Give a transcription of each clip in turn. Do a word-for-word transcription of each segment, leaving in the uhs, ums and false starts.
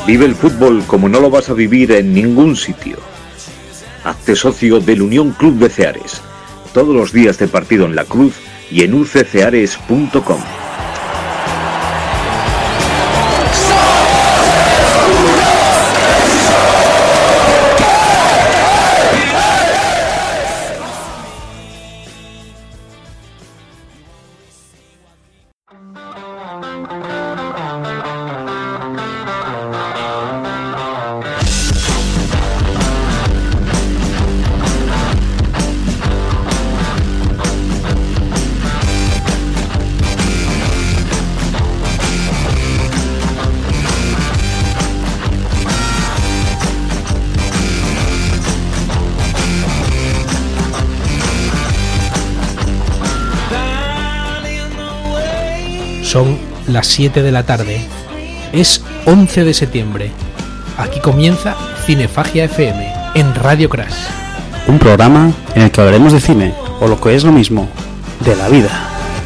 Vive el fútbol como no lo vas a vivir en ningún sitio. Hazte socio del Unión Club de Ceares. Todos los días de partido en La Cruz y en u c ceares punto com. Son las siete de la tarde. Es once de septiembre. Aquí comienza Cinefagia F M en Radio Crash. Un programa en el que hablaremos de cine, o lo que es lo mismo, de la vida.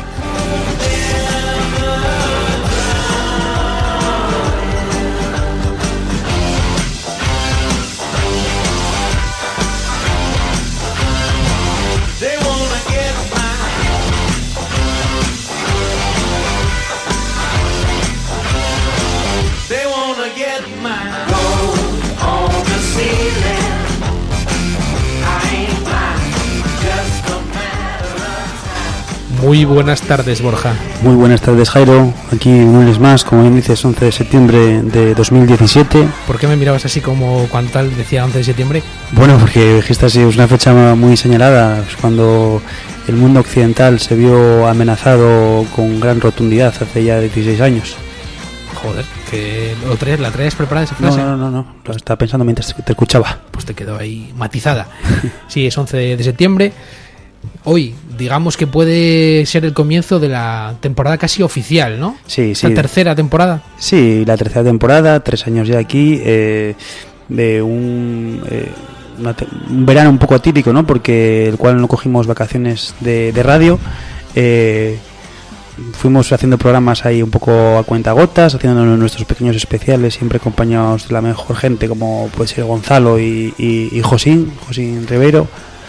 Muy buenas tardes, Borja. Muy buenas tardes, Jairo. Aquí un lunes más, como bien dices, once de septiembre de dos mil diecisiete. ¿Por qué me mirabas así como cuando tal decía once de septiembre? Bueno, porque esta es una fecha muy señalada, es cuando el mundo occidental se vio amenazado con gran rotundidad hace ya dieciséis años. Joder, que lo traes, ¿la traes preparada esa frase? No, no, no, no, lo estaba pensando mientras te escuchaba. Pues te quedó ahí matizada. Sí, es once de septiembre. Hoy, digamos que puede ser el comienzo de la temporada casi oficial, ¿no? Sí, sí. ¿La tercera temporada? Sí, la tercera temporada, tres años ya aquí, eh, de un, eh, una te- un verano un poco atípico, ¿no? Porque el cual no cogimos vacaciones de, de radio, eh, fuimos haciendo programas ahí un poco a cuentagotas, haciendo nuestros pequeños especiales, siempre acompañados de la mejor gente, como puede ser Gonzalo y, y, y Josín, Josín Rivero.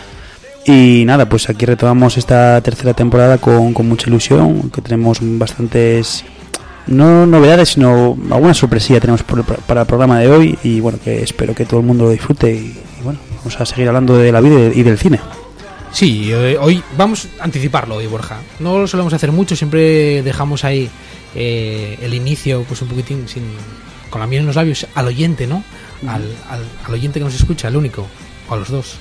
Y nada, pues aquí retomamos esta tercera temporada con, con mucha ilusión, que tenemos bastantes, no novedades, sino alguna sorpresilla tenemos por, para el programa de hoy, y bueno, que espero que todo el mundo lo disfrute, y, y bueno, vamos a seguir hablando de la vida y del cine. Sí, eh, hoy vamos a anticiparlo hoy, Borja. No lo solemos hacer mucho, siempre dejamos ahí eh, el inicio pues un poquitín sin, con la miel en los labios al oyente, ¿no? Al, al, al oyente que nos escucha, el único, o a los dos.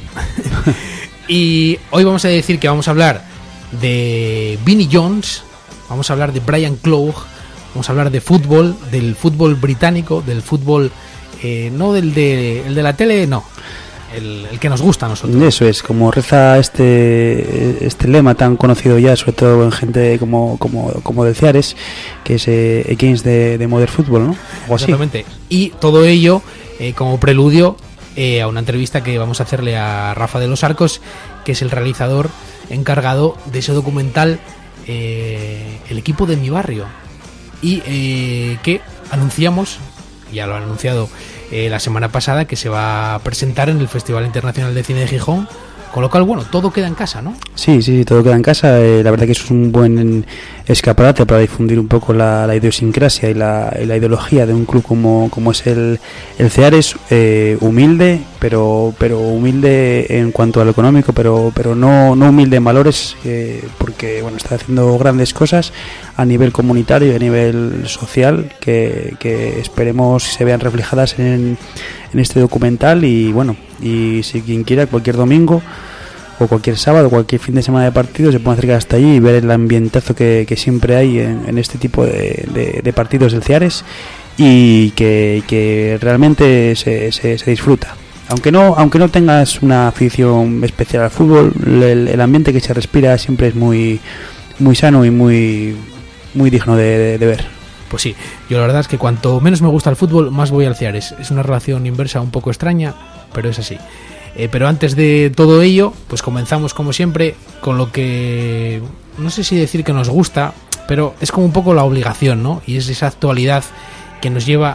Y hoy vamos a decir que vamos a hablar de Vinnie Jones, vamos a hablar de Brian Clough, vamos a hablar de fútbol, del fútbol británico, del fútbol, eh, no del de, el de la tele, no, el, el que nos gusta a nosotros. Eso es, como reza este este lema tan conocido ya, sobre todo en gente como como, como de Ceares, que es eh, Against the, the Modern Football, ¿no? O así. Exactamente. Y todo ello eh, como preludio Eh, a una entrevista que vamos a hacerle a Rafa de los Arcos, que es el realizador encargado de ese documental eh, El equipo de mi barrio, y eh, que anunciamos, ya lo han anunciado eh, la semana pasada, que se va a presentar en el Festival Internacional de Cine de Gijón, con lo cual, bueno, todo queda en casa, ¿no? Sí, sí, todo queda en casa. Eh, la verdad que eso es un buen escaparate para difundir un poco la, la idiosincrasia y la, y la ideología de un club como, como es el, el Ceares, eh, humilde, pero pero humilde en cuanto a lo económico, pero pero no, no humilde en valores, eh, porque bueno, está haciendo grandes cosas a nivel comunitario y a nivel social que, que esperemos se vean reflejadas en, en este documental. Y bueno, y si quien quiera, cualquier domingo o cualquier sábado, cualquier fin de semana de partido, se puede acercar hasta allí y ver el ambientazo que, que siempre hay en, en este tipo de, de, de partidos del Ceares, y que, que realmente se, se, se disfruta. Aunque no aunque no tengas una afición especial al fútbol, el, el ambiente que se respira siempre es muy muy sano y muy muy digno de, de, de ver. Pues sí, yo la verdad es que cuanto menos me gusta el fútbol, más voy al Ceares. Es una relación inversa un poco extraña, pero es así. Eh, pero antes de todo ello, pues comenzamos como siempre con lo que no sé si decir que nos gusta, pero es como un poco la obligación, ¿no? Y es esa actualidad que nos lleva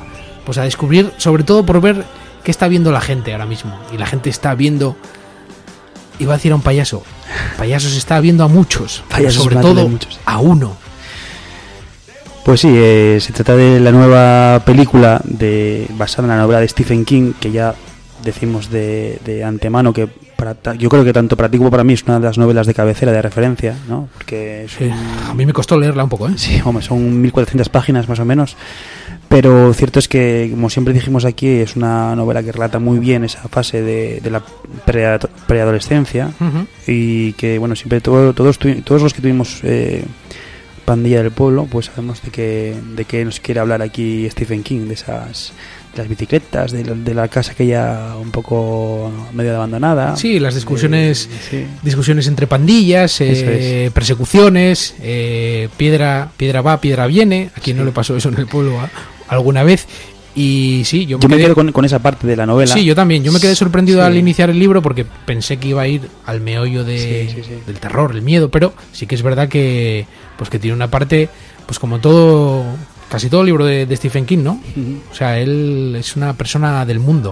pues a descubrir, sobre todo por ver qué está viendo la gente ahora mismo. Y la gente está viendo, iba a decir a un payaso, payasos está viendo a muchos, pero sobre todo muchos. A uno. Pues sí, eh, se trata de la nueva película de basada en la novela de Stephen King, que ya decimos de, de antemano que para, yo creo que tanto para ti como para mí es una de las novelas de cabecera, de referencia, ¿no? Porque es sí, un... a mí me costó leerla un poco, ¿eh? Sí, hombre, son mil cuatrocientas páginas más o menos, pero cierto es que, como siempre dijimos aquí, es una novela que relata muy bien esa fase de, de la pre, preadolescencia uh-huh. y que, bueno, siempre todo, todos, todos los que tuvimos... Eh, Pandilla del Pueblo, pues sabemos de que de que nos quiere hablar aquí Stephen King, de esas de las bicicletas, de, de la casa aquella un poco medio abandonada. Sí, las discusiones eh, sí. discusiones entre pandillas, eh, es. persecuciones, eh, piedra piedra va, piedra viene. ¿A quién sí. no le pasó eso en el pueblo a, alguna vez? Y sí, yo me, yo quedé, me quedo con, con esa parte de la novela. Sí, yo también. Yo me quedé sorprendido sí. al iniciar el libro porque pensé que iba a ir al meollo de, sí, sí, sí. del terror, el miedo, pero sí que es verdad que pues que tiene una parte, pues como todo, casi todo libro de, de Stephen King, ¿no? Uh-huh. O sea, él es una persona del mundo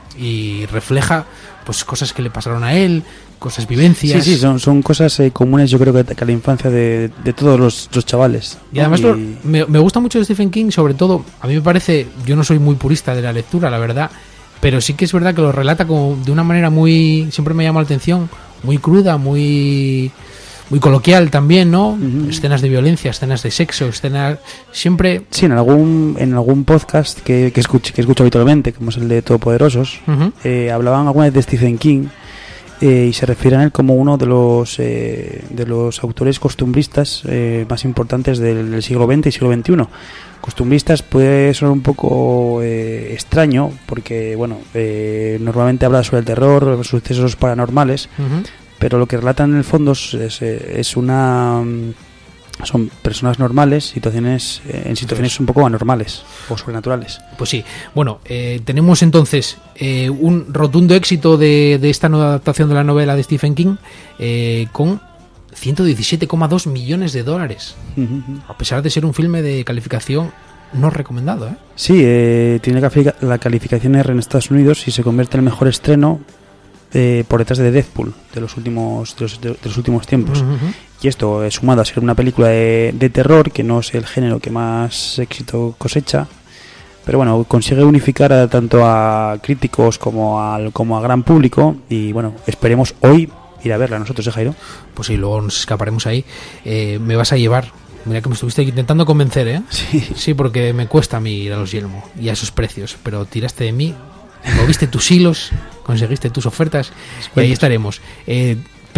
y refleja pues cosas que le pasaron a él, cosas, vivencias. Sí, sí, son, son cosas eh, comunes, yo creo que, que a la infancia de, de todos los, los chavales. Y además y... Lo, me, me gusta mucho de Stephen King, sobre todo, a mí me parece, yo no soy muy purista de la lectura, la verdad, pero sí que es verdad que lo relata como de una manera muy, siempre me llama la atención, muy cruda, muy... muy coloquial también, ¿no? Uh-huh. Escenas de violencia, escenas de sexo, escenas siempre... Sí, en algún en algún podcast que, que, escucho, que escucho habitualmente, como es el de Todopoderosos, uh-huh. eh, hablaban alguna vez de Stephen King eh, y se refieren a él como uno de los eh, de los autores costumbristas eh, más importantes del, del siglo veinte y siglo veintiuno. Costumbristas puede sonar un poco eh, extraño, porque, bueno, eh, normalmente habla sobre el terror, sucesos paranormales, uh-huh. pero lo que relatan en el fondo es, es una son personas normales, situaciones en situaciones un poco anormales o sobrenaturales. Pues sí, bueno, eh, tenemos entonces eh, un rotundo éxito de, de esta nueva adaptación de la novela de Stephen King eh, con ciento diecisiete coma dos millones de dólares, uh-huh. a pesar de ser un filme de calificación no recomendado, ¿eh? Sí, eh, tiene la calificación R en Estados Unidos y se convierte en el mejor estreno Eh, por detrás de Deadpool de los últimos de los, de los últimos tiempos. Uh-huh. Y esto es sumado a ser una película de, de terror, que no es el género que más éxito cosecha, pero bueno, consigue unificar a, tanto a críticos como al como a gran público, y bueno, esperemos hoy ir a verla nosotros, ¿eh, Jairo? Pues sí, luego nos escaparemos ahí. Eh, me vas a llevar. Mira que me estuviste intentando convencer, ¿eh? Sí. Sí, porque me cuesta a mí ir a los Yelmo y a esos precios, pero tiraste de mí, moviste tus hilos, conseguiste tus ofertas y ahí estaremos. Eh,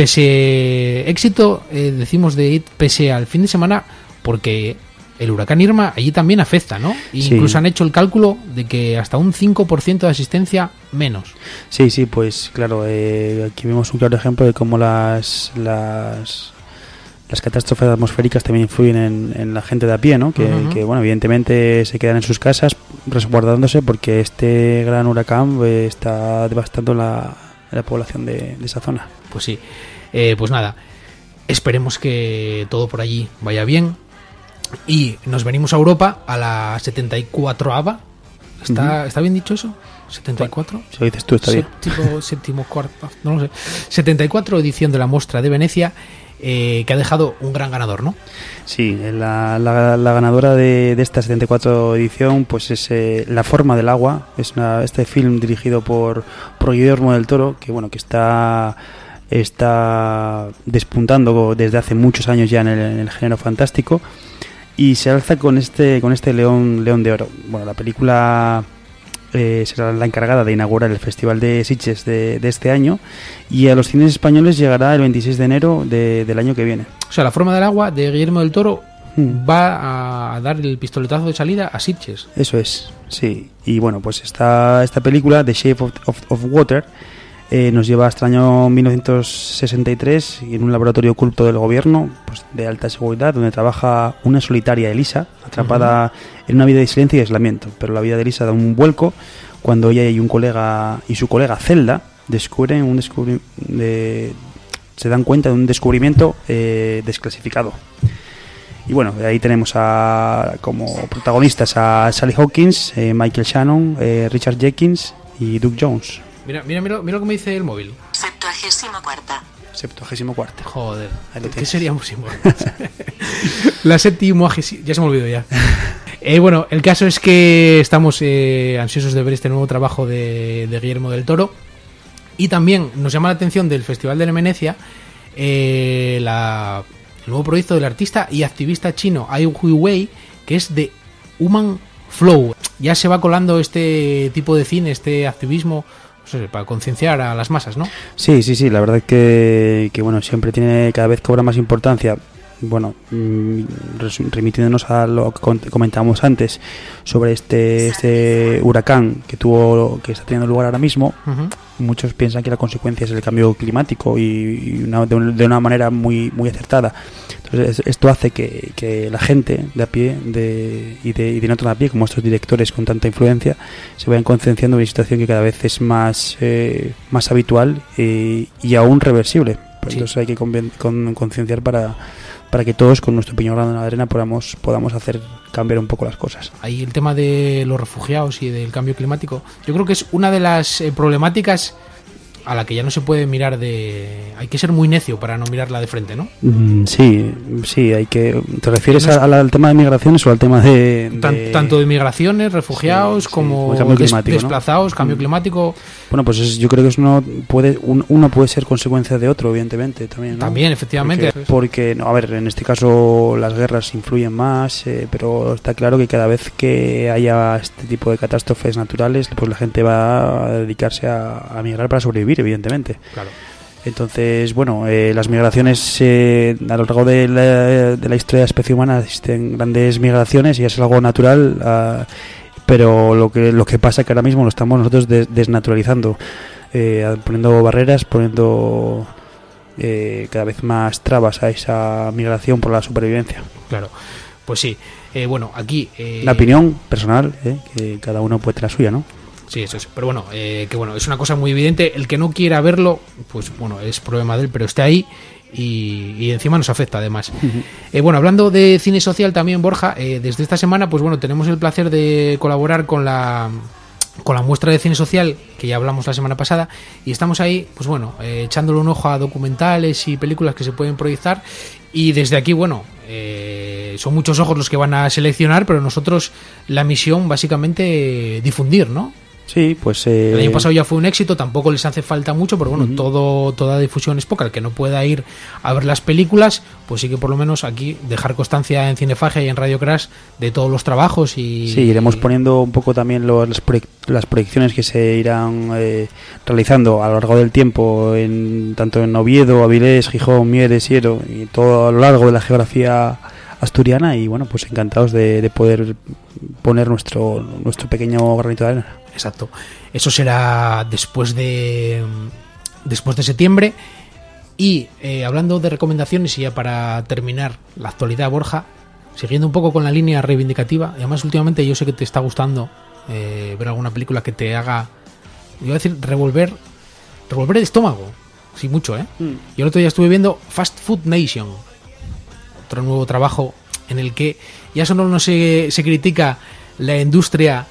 pese éxito, eh, decimos de It, pese al fin de semana, porque el huracán Irma allí también afecta, ¿no? E sí. Incluso han hecho el cálculo de que hasta un cinco por ciento de asistencia menos. Sí, sí, pues claro, eh, aquí vemos un claro ejemplo de cómo las las las catástrofes atmosféricas también influyen en, en la gente de a pie, ¿no? Que, uh-huh. que, bueno, evidentemente se quedan en sus casas resguardándose porque este gran huracán eh, está devastando la, la población de, de esa zona. Pues sí, eh, pues nada, esperemos que todo por allí vaya bien y nos venimos a Europa a la setenta y cuatroava. ¿Está, uh-huh. ¿Está bien dicho eso? ¿setenta y cuatro? Si lo dices tú, está bien. Séptimo, séptimo, cuarto, no lo sé. setenta y cuatro edición de la Mostra de Venecia. Eh, que ha dejado un gran ganador, ¿no? Sí, la, la, la ganadora de, de esta setenta y cuatro edición pues es eh, La forma del agua. Es una, este film dirigido por, por Guillermo del Toro, que bueno, que está está despuntando desde hace muchos años ya en el, en el género fantástico, y se alza con este con este león león de oro. Bueno, la película Eh, será la encargada de inaugurar el Festival de Sitges de, de este año, y a los cines españoles llegará el veintiséis de enero de, del año que viene. O sea, La forma del agua de Guillermo del Toro hmm. va a dar el pistoletazo de salida a Sitges. Eso es, sí. Y bueno, pues esta, esta película, The Shape of, of, of Water, eh, nos lleva hasta el año mil novecientos sesenta y tres, y en un laboratorio oculto del gobierno, pues de alta seguridad, donde trabaja una solitaria Elisa, atrapada uh-huh. en una vida de silencio y aislamiento. Pero la vida de Elisa da un vuelco cuando ella y un colega y su colega Zelda descubren un descubri- de, se dan cuenta de un descubrimiento eh, desclasificado. Y bueno, ahí tenemos a como protagonistas a Sally Hawkins, eh, Michael Shannon, eh, Richard Jenkins y Doug Jones. Mira, mira, mira, mira lo que me dice el móvil. Septuagésimo cuarta. Septuagésimo cuarta. Joder, Ahí lo ¿qué tienes. seríamos sin La séptima, ya se me olvidó ya. Eh, bueno, el caso es que estamos eh, ansiosos de ver este nuevo trabajo de, de Guillermo del Toro. Y también nos llama la atención del Festival de Venecia eh, la, el nuevo proyecto del artista y activista chino Ai Weiwei, que es de Human Flow. Ya se va colando este tipo de cine, este activismo, no sé, para concienciar a las masas, ¿no? Sí, sí, sí, la verdad que, que bueno, siempre tiene, cada vez cobra más importancia. Bueno, mmm, remitiéndonos a lo que comentábamos antes sobre este este huracán que tuvo que está teniendo lugar ahora mismo, uh-huh. Muchos piensan que la consecuencia es el cambio climático y, y una, de, de una manera muy muy acertada. Entonces esto hace que, que la gente de a pie de, y, de, y de no tan a pie como estos directores con tanta influencia se vayan concienciando de una situación que cada vez es más eh, más habitual y, y aún reversible. Sí. Entonces hay que con, con, concienciar para para que todos con nuestro pequeño grano de arena podamos, podamos hacer cambiar un poco las cosas. Ahí el tema de los refugiados y del cambio climático, yo creo que es una de las eh, problemáticas a la que ya no se puede mirar de... Hay que ser muy necio para no mirarla de frente, ¿no? Mm, sí, sí, hay que... ¿Te refieres no es... a, al tema de migraciones o al tema de...? de... Tan, tanto de migraciones, refugiados, sí, como sí, des, desplazados, ¿no? Cambio mm. climático... Bueno, pues es, yo creo que es uno puede, un, uno puede ser consecuencia de otro, evidentemente, también, ¿no? También, efectivamente. Porque, porque no, a ver, en este caso las guerras influyen más, eh, pero está claro que cada vez que haya este tipo de catástrofes naturales, pues la gente va a dedicarse a, a migrar para sobrevivir, evidentemente. Claro. Entonces, bueno, eh, las migraciones eh, a lo largo de la, de la historia de la especie humana existen grandes migraciones y es algo natural, uh, pero lo que lo que pasa es que ahora mismo lo estamos nosotros des, desnaturalizando, eh, poniendo barreras, poniendo eh, cada vez más trabas a esa migración por la supervivencia. Claro, pues sí. Eh, bueno, aquí... Eh... La opinión personal, eh, que cada uno puede tener la suya, ¿no? Sí, eso es. Pero bueno, eh, que bueno, es una cosa muy evidente. El que no quiera verlo, pues bueno, es problema de él, pero esté ahí y, y encima nos afecta además. Uh-huh. Eh, bueno, hablando de cine social también, Borja, eh, desde esta semana, pues bueno, tenemos el placer de colaborar con la con la muestra de cine social que ya hablamos la semana pasada y estamos ahí, pues bueno, eh, echándole un ojo a documentales y películas que se pueden proyectar y desde aquí, bueno, eh, son muchos ojos los que van a seleccionar, pero nosotros la misión básicamente difundir, ¿no? Sí, pues... Eh... El año pasado ya fue un éxito, tampoco les hace falta mucho, pero bueno, uh-huh. todo toda difusión es poca. El que no pueda ir a ver las películas, pues sí que por lo menos aquí dejar constancia en Cinefagia y en Radio Crash de todos los trabajos y... Sí, iremos poniendo un poco también los, las, proyec- las proyecciones que se irán eh, realizando a lo largo del tiempo, en tanto en Oviedo, Avilés, Gijón, Mieres, Siero y todo a lo largo de la geografía asturiana y bueno, pues encantados de, de poder poner nuestro nuestro pequeño granito de arena. Exacto. Eso será después de después de septiembre. Y eh, hablando de recomendaciones y ya para terminar la actualidad, Borja, siguiendo un poco con la línea reivindicativa, y además últimamente yo sé que te está gustando eh, ver alguna película que te haga, yo iba a decir, revolver revolver el estómago, sí, mucho, ¿eh? Mm. Yo el otro día estuve viendo Fast Food Nation, otro nuevo trabajo en el que ya solo no se, se critica la industria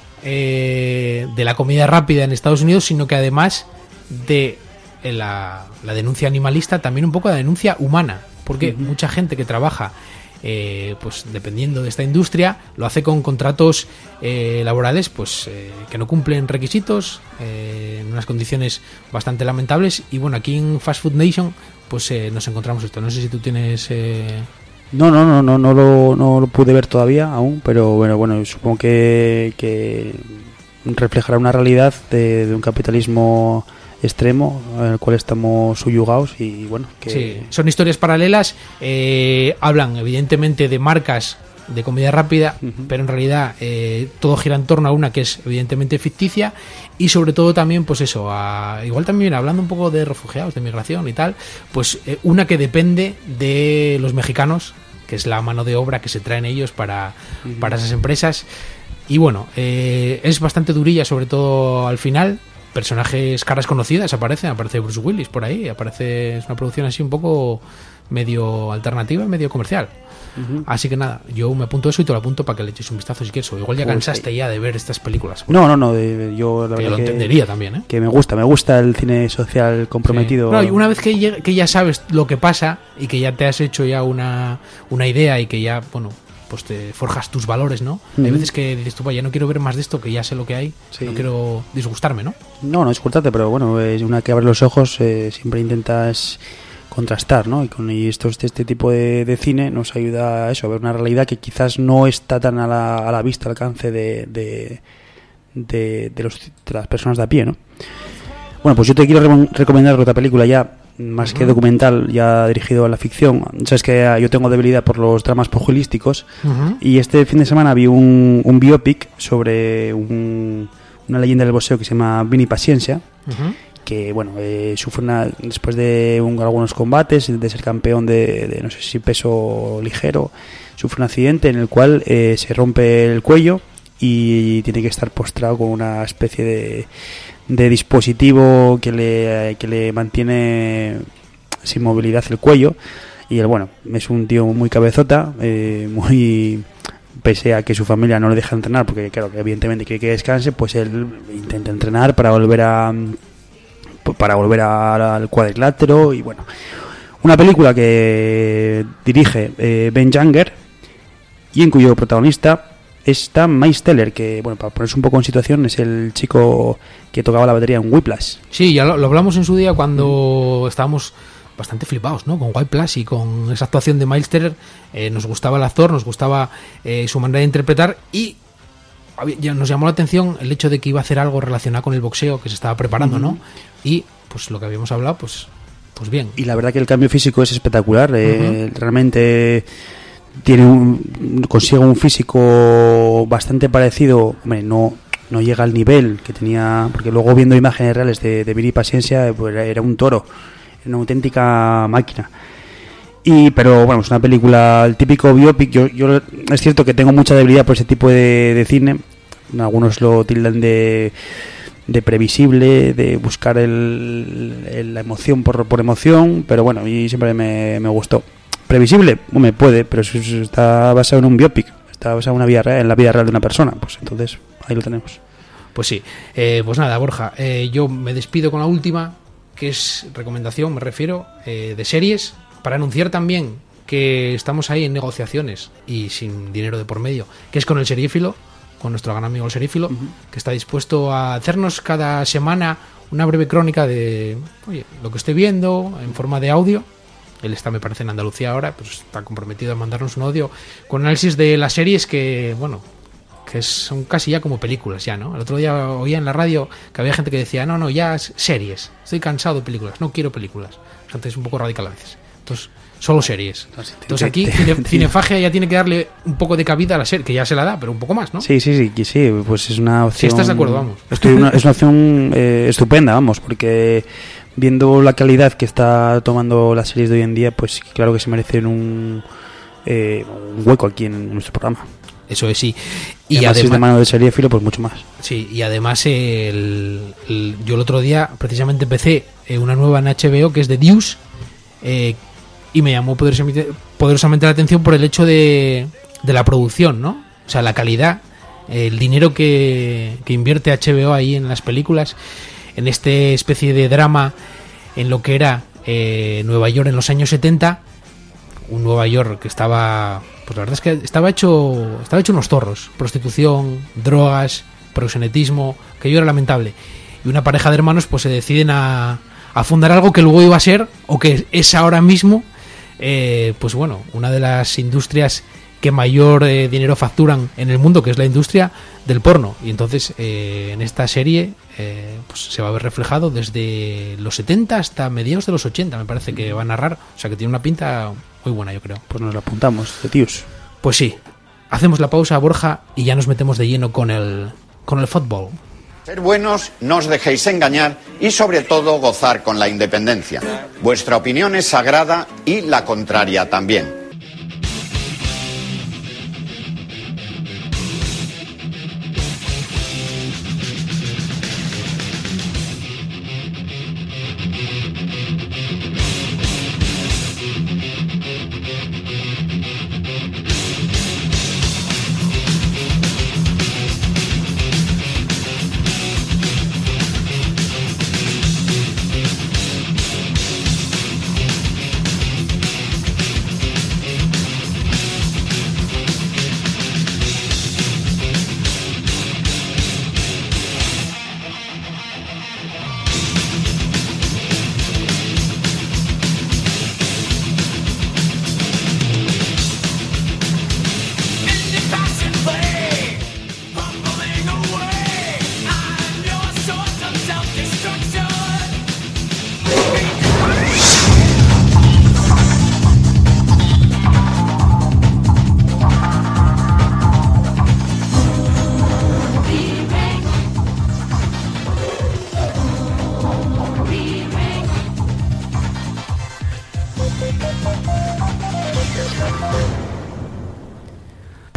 eh, de la comida rápida en Estados Unidos, sino que además de la, la denuncia animalista, también un poco la denuncia humana, porque uh-huh. mucha gente que trabaja eh, pues dependiendo de esta industria lo hace con contratos eh, laborales pues eh, que no cumplen requisitos, eh, en unas condiciones bastante lamentables. Y bueno, aquí en Fast Food Nation pues eh, nos encontramos esto. No sé si tú tienes... Eh... No, no, no, no, no lo, no lo pude ver todavía aún, pero bueno, bueno, supongo que, que reflejará una realidad de, de un capitalismo extremo en el cual estamos subyugados y bueno, que... Sí, son historias paralelas, eh, hablan evidentemente de marcas de comida rápida, uh-huh. pero en realidad eh, todo gira en torno a una que es evidentemente ficticia y sobre todo también pues eso, a, igual también hablando un poco de refugiados, de migración y tal, pues eh, una que depende de los mexicanos, que es la mano de obra que se traen ellos para, uh-huh. para esas empresas. Y bueno, eh, es bastante durilla, sobre todo al final. Personajes, caras conocidas aparecen, aparece Bruce Willis por ahí, aparece, es una producción así un poco medio alternativa, medio comercial. Uh-huh. Así que nada, yo me apunto eso y te lo apunto para que le eches un vistazo si quieres. O igual ya cansaste Uy, ya de ver estas películas. No, no, no, de, yo la que verdad lo que, entendería también, ¿eh? Que me gusta, me gusta el cine social comprometido. Sí. No, y una vez que ya, que ya sabes lo que pasa y que ya te has hecho ya una, una idea y que ya, bueno, pues te forjas tus valores, ¿no? Uh-huh. Hay veces que dices tú, vaya, no quiero ver más de esto, que ya sé lo que hay, sí. No quiero disgustarme, ¿no? No, no disgustarte, pero bueno, es una que abre los ojos, eh, siempre intentas contrastar, ¿no? Y con y estos, este tipo de, de cine nos ayuda a eso, a ver una realidad que quizás no está tan a la, a la vista, al alcance de, de, de, de, los, de las personas de a pie, ¿no? Bueno, pues yo te quiero re- recomendar otra película ya, más uh-huh. que documental, ya dirigido a la ficción. Sabes que yo tengo debilidad por los dramas pugilísticos, uh-huh. y este fin de semana vi un, un biopic sobre un, una leyenda del boxeo que se llama Vinny Paciencia, uh-huh. que bueno, eh, sufre una, después de un, algunos combates, de ser campeón de, de no sé si peso ligero, sufre un accidente en el cual eh, se rompe el cuello y tiene que estar postrado con una especie de de dispositivo que le, que le mantiene sin movilidad el cuello. Y él, bueno, es un tío muy cabezota, eh, muy, pese a que su familia no le deja entrenar, porque claro, que evidentemente quiere que descanse, pues él intenta entrenar para volver a para volver a, al cuadrilátero. Y bueno, una película que dirige eh, Ben Younger y en cuyo protagonista está Miles Teller, que, bueno, para ponerse un poco en situación, es el chico que tocaba la batería en Whiplash. Sí, ya lo, lo hablamos en su día cuando mm. estábamos bastante flipados, ¿no? Con Whiplash y con esa actuación de Miles Teller. Eh, nos gustaba el actor, nos gustaba eh, su manera de interpretar y ya nos llamó la atención el hecho de que iba a hacer algo relacionado con el boxeo, que se estaba preparando, mm. ¿no? Y pues lo que habíamos hablado, pues, pues bien. Y la verdad que el cambio físico es espectacular. Eh, uh-huh. Realmente tiene un, consigue un físico bastante parecido, hombre, no no llega al nivel que tenía, porque luego viendo imágenes reales de, de Vinny Paciencia, pues era un toro, era una auténtica máquina. Y pero bueno, es una película, el típico biopic. Yo, yo es cierto que tengo mucha debilidad por ese tipo de, de cine. Algunos lo tildan de de previsible, de buscar el, el, la emoción por, por emoción, pero bueno, a mí siempre me, me gustó. Previsible, no me puede, pero si está basado en un biopic, está basado en, una vida real, en la vida real de una persona, pues entonces ahí lo tenemos. Pues sí, eh, pues nada, Borja, eh, yo me despido con la última, que es recomendación, me refiero, eh, de series, para anunciar también que estamos ahí en negociaciones y sin dinero de por medio, que es con el Seriéfilo, con nuestro gran amigo el Serífilo, uh-huh. que está dispuesto a hacernos cada semana una breve crónica de, oye, lo que estoy viendo en forma de audio. Él está, me parece, en Andalucía ahora, pues está comprometido a mandarnos un audio con análisis de las series que, bueno, que son casi ya como películas ya, ¿no? El otro día oía en la radio que había gente que decía, no, no, ya series, estoy cansado de películas, no quiero películas. Gente es un poco radical a veces. Entonces, solo series. Entonces aquí Cine, Cinefagia ya tiene que darle un poco de cabida a la serie, que ya se la da, pero un poco más, ¿no? Sí, sí, sí, sí, pues es una opción... Si estás de acuerdo, vamos. Estoy una, es una opción eh, estupenda, vamos, porque viendo la calidad que está tomando las series de hoy en día, pues claro que se merecen un, eh, un hueco aquí en, en nuestro programa. Eso es, sí. Y, y además, si es de mano de Seriéfilo, pues mucho más. Sí, y además el, el, yo el otro día precisamente empecé eh, una nueva en H B O que es de Deuce, eh, y me llamó poderosamente, poderosamente la atención por el hecho de, de la producción, ¿no? O sea, la calidad, el dinero que, que invierte H B O ahí en las películas, en este especie de drama en lo que era eh, Nueva York en los años setenta, un Nueva York que estaba, pues la verdad es que estaba hecho, estaba hecho unos zorros, prostitución, drogas, proxenetismo, que yo era lamentable. Y una pareja de hermanos pues se deciden a, a fundar algo que luego iba a ser, o que es ahora mismo, Eh, pues bueno, una de las industrias que mayor eh, dinero facturan en el mundo, que es la industria del porno. Y entonces eh, en esta serie eh, pues se va a ver reflejado desde los setenta hasta mediados de los ochenta, me parece que va a narrar. O sea que tiene una pinta muy buena, yo creo. Pues nos la apuntamos, de tíos. Pues sí, hacemos la pausa, Borja, y ya nos metemos de lleno con el, con el fútbol. Ser buenos, no os dejéis engañar y sobre todo gozar con la independencia. Vuestra opinión es sagrada y la contraria también.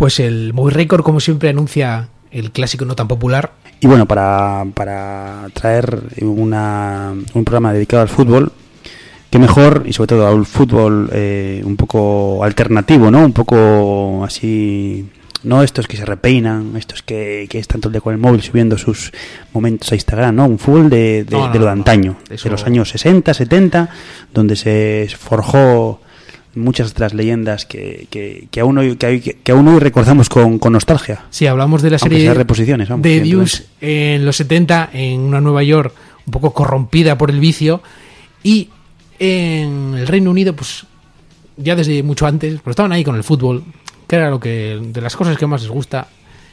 pues el Movie Record, como siempre, anuncia el clásico no tan popular. Y bueno, para, para traer una, un programa dedicado al fútbol, qué mejor, y sobre todo al fútbol eh, un poco alternativo, ¿no? Un poco así, no estos que se repeinan, estos que, que están todo el día con el móvil subiendo sus momentos a Instagram, ¿no? Un fútbol de, de, no, no, de lo de antaño, no, de los años sesenta, setenta, donde se forjó muchas de las leyendas que, que, que, aún, hoy, que, que aún hoy recordamos con, con nostalgia. Sí, hablamos de la serie reposiciones, vamos, de Deuce en los setenta, en una Nueva York un poco corrompida por el vicio, y en el Reino Unido, pues ya desde mucho antes, pues estaban ahí con el fútbol, que era lo que de las cosas que más les gusta,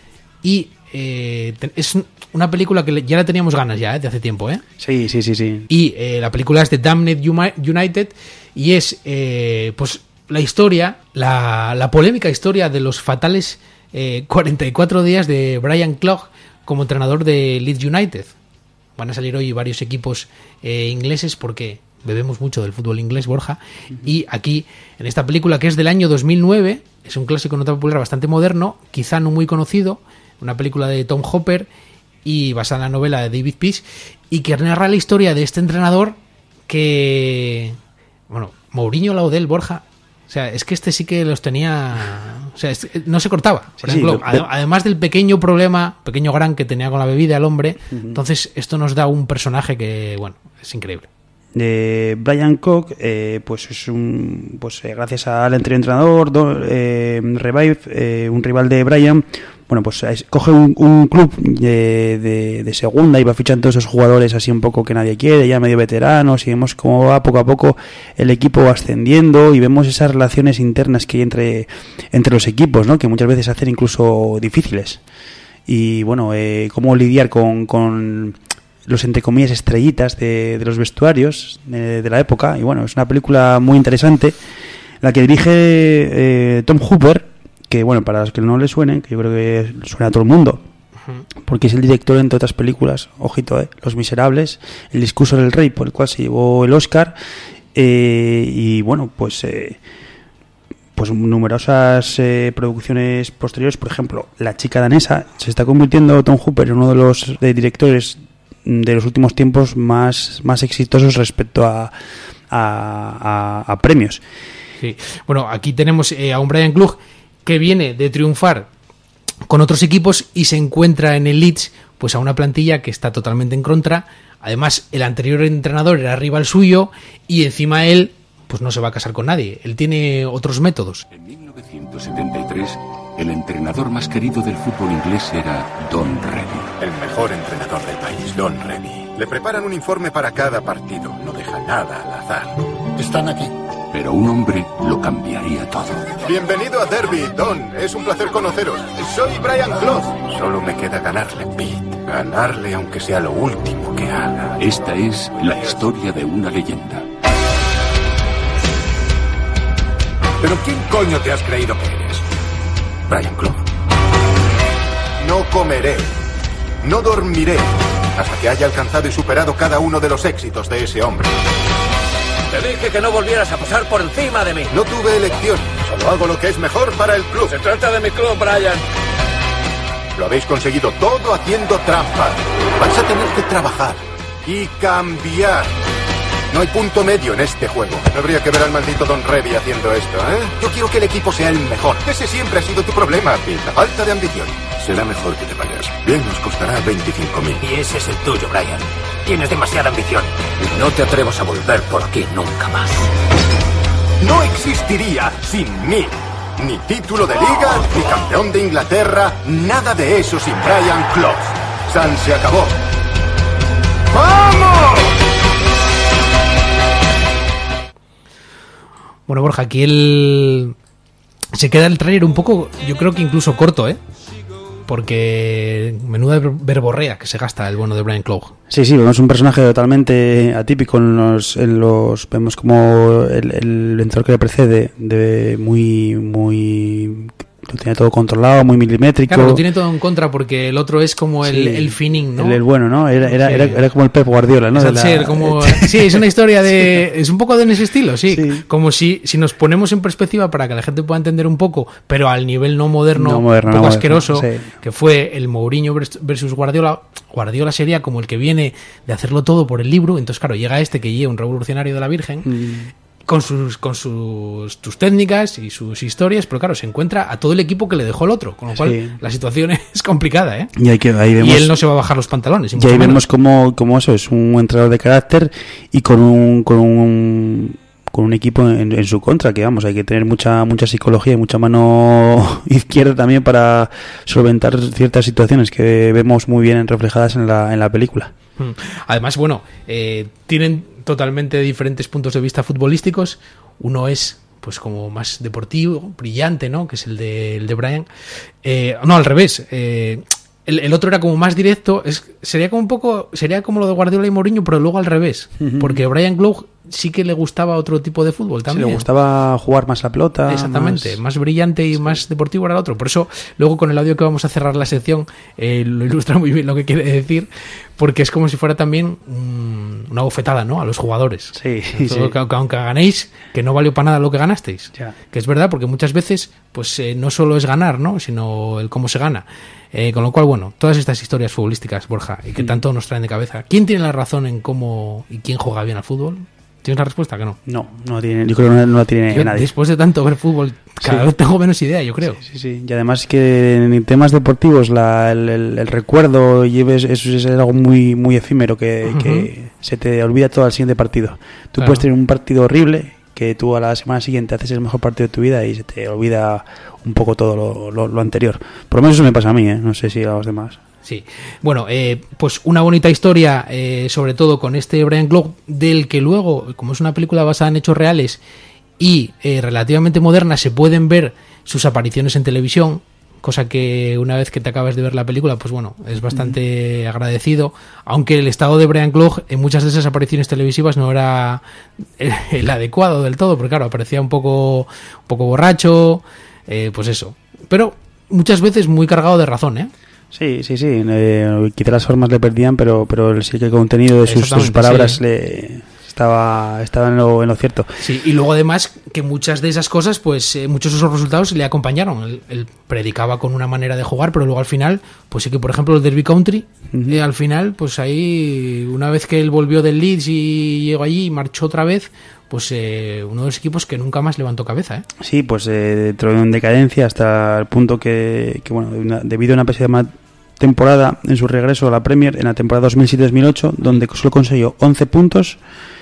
y eh, es una película que ya la teníamos ganas ya, ¿eh? De hace tiempo, ¿eh? Sí, sí, sí, sí. Y eh, la película es de Damned United, y es eh, pues la historia, la, la polémica historia de los fatales eh, cuarenta y cuatro días de Brian Clough como entrenador de Leeds United. Van a salir hoy varios equipos eh, ingleses porque bebemos mucho del fútbol inglés, Borja, uh-huh. Y aquí, en esta película que es del año dos mil nueve, es un clásico no tan popular, bastante moderno, quizá no muy conocido, una película de Tom Hopper y basada en la novela de David Peace, y que narra la historia de este entrenador que, bueno, Mourinho Laudel, Borja, o sea, es que este sí que los tenía, o sea, es, no se cortaba, por sí, ejemplo, sí, lo, además del pequeño problema, pequeño gran que tenía con la bebida el hombre, uh-huh. Entonces esto nos da un personaje que, bueno, es increíble. De Brian Clough, eh, pues es un, pues eh, gracias al anterior entrenador, do, eh, Revive, eh, un rival de Brian, bueno, pues es, coge un, un club de, de, de segunda y va fichando esos jugadores así un poco que nadie quiere, ya medio veteranos, y vemos cómo va poco a poco el equipo ascendiendo, y vemos esas relaciones internas que hay entre, entre los equipos, ¿no? Que muchas veces hacen incluso difíciles. Y bueno, eh, cómo lidiar con, con los, entre comillas, estrellitas de, de los vestuarios de, de la época. Y bueno, es una película muy interesante, la que dirige eh, Tom Hooper, que bueno, para los que no le suenen, que yo creo que suena a todo el mundo, porque es el director, entre otras películas, ojito, eh, Los Miserables, El discurso del rey, por el cual se llevó el Oscar, eh, y bueno, pues eh, pues numerosas eh, producciones posteriores. Por ejemplo, La chica danesa. Se está convirtiendo Tom Hooper en uno de los de directores de los últimos tiempos más, más exitosos respecto a, a, a, a premios. Sí. Bueno, aquí tenemos eh, a un Brian Clough que viene de triunfar con otros equipos y se encuentra en el Leeds pues a una plantilla que está totalmente en contra. Además, el anterior entrenador era rival suyo y encima él pues no se va a casar con nadie. Él tiene otros métodos. En mil novecientos setenta y tres, el entrenador más querido del fútbol inglés era Don Revie. El mejor entrenador del país, Don Revie. Le preparan un informe para cada partido. No deja nada al azar. Están aquí. Pero un hombre lo cambiaría todo. Bienvenido a Derby, Don. Es un placer conoceros. Soy Brian Clough. Solo me queda ganarle, Pete. Ganarle aunque sea lo último que haga. Esta es la historia de una leyenda. ¿Pero quién coño te has creído que eres? Brian Clough. No comeré, no dormiré, hasta que haya alcanzado y superado cada uno de los éxitos de ese hombre. Te dije que no volvieras a pasar por encima de mí. No tuve elección, solo hago lo que es mejor para el club. Se trata de mi club, Brian. Lo habéis conseguido todo haciendo trampa. Vais a tener que trabajar y cambiar. No hay punto medio en este juego. No habría que ver al maldito Don Revie haciendo esto, ¿eh? Yo quiero que el equipo sea el mejor. Ese siempre ha sido tu problema, Pete. La falta de ambición. Será mejor que te vayas. Bien, nos costará veinticinco mil. Y ese es el tuyo, Brian. Tienes demasiada ambición. Y no te atrevas a volver por aquí nunca más. No existiría sin mí. Ni título de liga, ni campeón de Inglaterra. Nada de eso sin Brian Clough. San se acabó. ¡Vamos! Bueno, Borja, aquí el... se queda el tráiler un poco, yo creo que incluso corto, ¿eh? Porque menuda verborrea que se gasta el bueno de Brian Clough. Sí, sí, vemos un personaje totalmente atípico en los... En los vemos como el, el entrenador que le precede, de muy... muy lo tiene todo controlado, muy milimétrico. Claro, lo tiene todo en contra porque el otro es como el, sí, el fining, ¿no? El, el bueno, ¿no? Era, era, sí. era, era como el Pep Guardiola, ¿no? De la... sí, como... sí, es una historia de... Es un poco de ese estilo, sí. sí. Como si, si nos ponemos en perspectiva para que la gente pueda entender un poco, pero al nivel no moderno, no moderno un poco no asqueroso, moderno, sí. que fue el Mourinho versus Guardiola. Guardiola sería como el que viene de hacerlo todo por el libro, entonces claro, llega este que lleva un revolucionario de la Virgen... Mm. con sus con sus, sus técnicas y sus historias, pero claro, se encuentra a todo el equipo que le dejó el otro, con lo cual sí. la situación es complicada, ¿eh? Y, hay que, ahí vemos, y él no se va a bajar los pantalones. Y, y ahí menos. vemos como, como eso es un entrenador de carácter y con un con un con un equipo en, en su contra, que vamos, hay que tener mucha mucha psicología y mucha mano izquierda también para solventar ciertas situaciones que vemos muy bien reflejadas en la en la película. Además, bueno, eh, tienen totalmente diferentes puntos de vista futbolísticos. Uno es pues como más deportivo, brillante, ¿no? Que es el de, el de Brian. Eh, no, al revés. Eh, el, el otro era como más directo. Es, sería como un poco, sería como lo de Guardiola y Mourinho, pero luego al revés. Uh-huh. Porque Brian Clough sí que le gustaba otro tipo de fútbol también. Sí, le gustaba jugar más la pelota. Exactamente, más, más brillante y sí. más deportivo era el otro. Por eso, luego con el audio que vamos a cerrar la sección, eh, lo ilustra muy bien lo que quiere decir, porque es como si fuera también um, una bofetada, ¿no? A los jugadores. Sí, sí. sí. Que, aunque ganéis, que no valió para nada lo que ganasteis. Ya. Que es verdad, porque muchas veces pues eh, no solo es ganar, ¿no? Sino el cómo se gana. Eh, con lo cual, bueno, todas estas historias futbolísticas, Borja, y que tanto nos traen de cabeza. ¿Quién tiene la razón en cómo y quién juega bien al fútbol? ¿Tienes la respuesta que no? No, no tiene, yo creo que no, no la tiene yo, nadie. Después de tanto ver fútbol, cada sí. vez tengo menos idea, yo creo. Sí, sí, sí. Y además que en temas deportivos la, el, el, el recuerdo lleves, eso es algo muy muy efímero que, uh-huh. que se te olvida todo al siguiente partido. Tú claro. puedes tener un partido horrible que tú a la semana siguiente haces el mejor partido de tu vida y se te olvida un poco todo lo, lo, lo anterior. Por lo menos eso me pasa a mí, ¿eh? No sé si a los demás. Sí, bueno, eh, pues una bonita historia, eh, sobre todo con este Brian Clough, del que luego, como es una película basada en hechos reales y eh, relativamente moderna, se pueden ver sus apariciones en televisión, cosa que una vez que te acabas de ver la película, pues bueno, es bastante mm. agradecido, aunque el estado de Brian Clough en muchas de esas apariciones televisivas no era el, el adecuado del todo, porque claro, aparecía un poco, un poco borracho, eh, pues eso, pero muchas veces muy cargado de razón, ¿eh? Sí, sí, sí. Eh, quizá las formas le perdían, pero pero sí que el contenido de sus, de sus palabras sí. le estaba estaba en lo, en lo cierto. Sí, y luego además que muchas de esas cosas, pues eh, muchos de esos resultados le acompañaron. Él, él predicaba con una manera de jugar, pero luego al final, pues sí que por ejemplo el Derby County, uh-huh. eh, al final, pues ahí una vez que él volvió del Leeds y llegó allí y marchó otra vez, pues eh, uno de los equipos que nunca más levantó cabeza, ¿eh? Sí, pues eh, entró en decadencia hasta el punto que, que bueno, una, debido a una pésima temporada en su regreso a la Premier en la temporada dos mil siete dos mil ocho, donde solo consiguió once puntos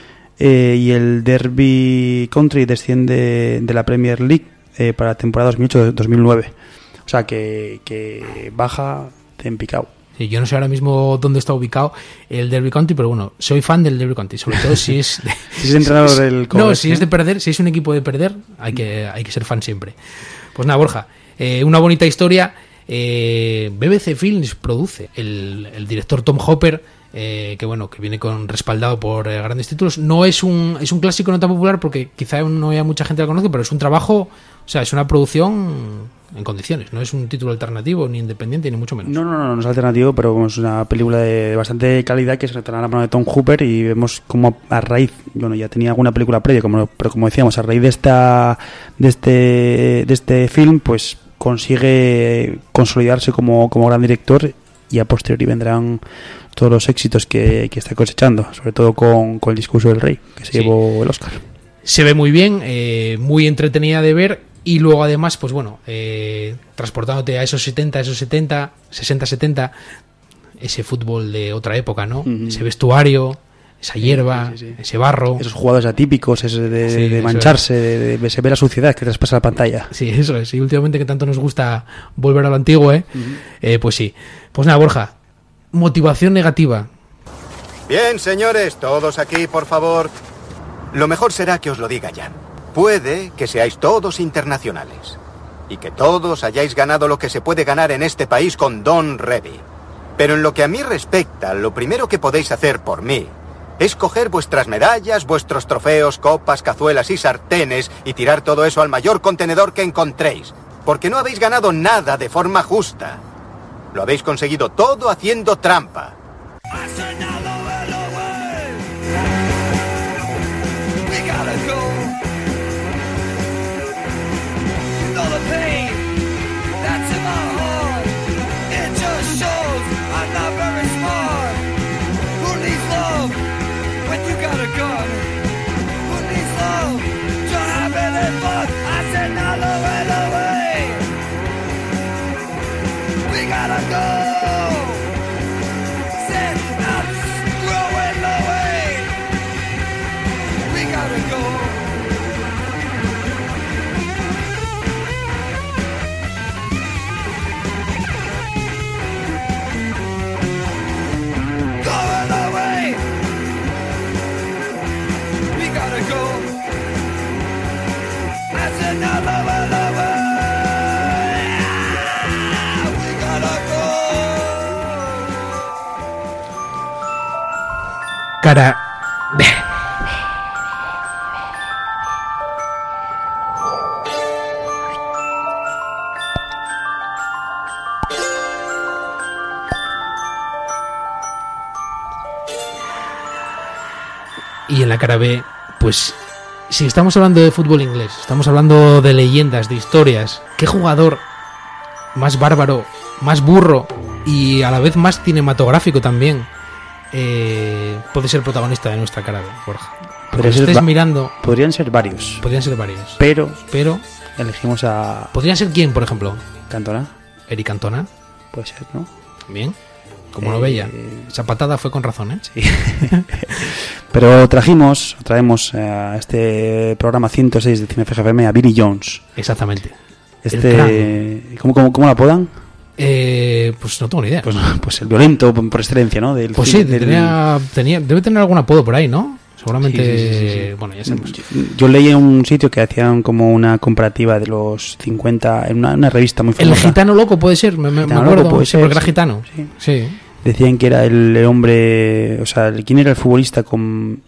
eh, y el Derby County desciende de la Premier League eh, para la temporada dos mil ocho dos mil nueve. O sea que, que baja en picado. Sí, yo no sé ahora mismo dónde está ubicado el Derby County, pero bueno, soy fan del Derby County, sobre todo si es de, si es entrenador del Covers, no, si ¿eh? es de perder, si es un equipo de perder, hay que hay que ser fan siempre. Pues nada, Borja, eh, una bonita historia. Eh, B B C Films produce el, el director Tom Hopper, eh, que bueno, que viene con respaldado por eh, grandes títulos. No es un es un clásico no tan popular porque quizá no haya mucha gente que lo conoce, pero es un trabajo, o sea, es una producción en condiciones, no es un título alternativo ni independiente ni mucho menos. No, no, no, no es alternativo, pero es una película de bastante calidad que se retorna a la mano de Tom Hooper y vemos como a raíz, bueno, ya tenía alguna película previa, como, pero como decíamos, a raíz de esta de este de este film, pues consigue consolidarse como, como gran director y a posteriori vendrán todos los éxitos que, que está cosechando, sobre todo con, con El discurso del rey, que se sí. llevó el Oscar. Se ve muy bien, eh, muy entretenida de ver y luego además, pues bueno, eh, transportándote a esos setenta, esos setenta, sesenta, setenta, ese fútbol de otra época, ¿no? Uh-huh. Ese vestuario, esa hierba, sí, sí, sí. ese barro. Esos jugadores atípicos, ese de, sí, de mancharse, de, de, se ve la suciedad que traspasa la pantalla. Sí, eso es. Y últimamente que tanto nos gusta volver a lo antiguo, ¿eh? Uh-huh. eh pues sí. Pues nada, Borja, motivación negativa. Bien, señores, todos aquí, por favor. Lo mejor será que os lo diga Jan. Puede que seáis todos internacionales y que todos hayáis ganado lo que se puede ganar en este país con Don Revie. Pero en lo que a mí respecta, lo primero que podéis hacer por mí es coger vuestras medallas, vuestros trofeos, copas, cazuelas y sartenes y tirar todo eso al mayor contenedor que encontréis. Porque no habéis ganado nada de forma justa. Lo habéis conseguido todo haciendo trampa. Cara... Y en la cara B, pues si estamos hablando de fútbol inglés, estamos hablando de leyendas, de historias, ¿qué jugador más bárbaro, más burro y a la vez más cinematográfico también eh, puede ser protagonista de nuestra cara B, Borja? Porque estés va- mirando... Podrían ser varios. Podrían ser varios. Pero... Pero... Elegimos a... ¿Podría ser quién, por ejemplo? Cantona. Eric Cantona. Puede ser, ¿no? Bien. Como eh, lo veía. Esa patada fue con razón, ¿eh? Sí. Pero trajimos, traemos a este programa ciento seis de Cinefeja F M a Vinnie Jones. Exactamente. Este, ¿cómo, cómo, ¿Cómo lo apodan? Eh, pues no tengo ni idea. Pues, pues el violento por excelencia, ¿no? Del, pues sí, del... tenía, tenía, debe tener algún apodo por ahí, ¿no? Seguramente, sí, sí, sí, sí. Bueno, ya sabemos. Yo, yo leí en un sitio que hacían como una comparativa de los cincuenta, en una, una revista muy famosa. El gitano loco puede ser, me, me acuerdo, puede sí, ser, porque era sí. gitano. Sí. Sí. Decían que era el hombre, o sea, quién era el futbolista con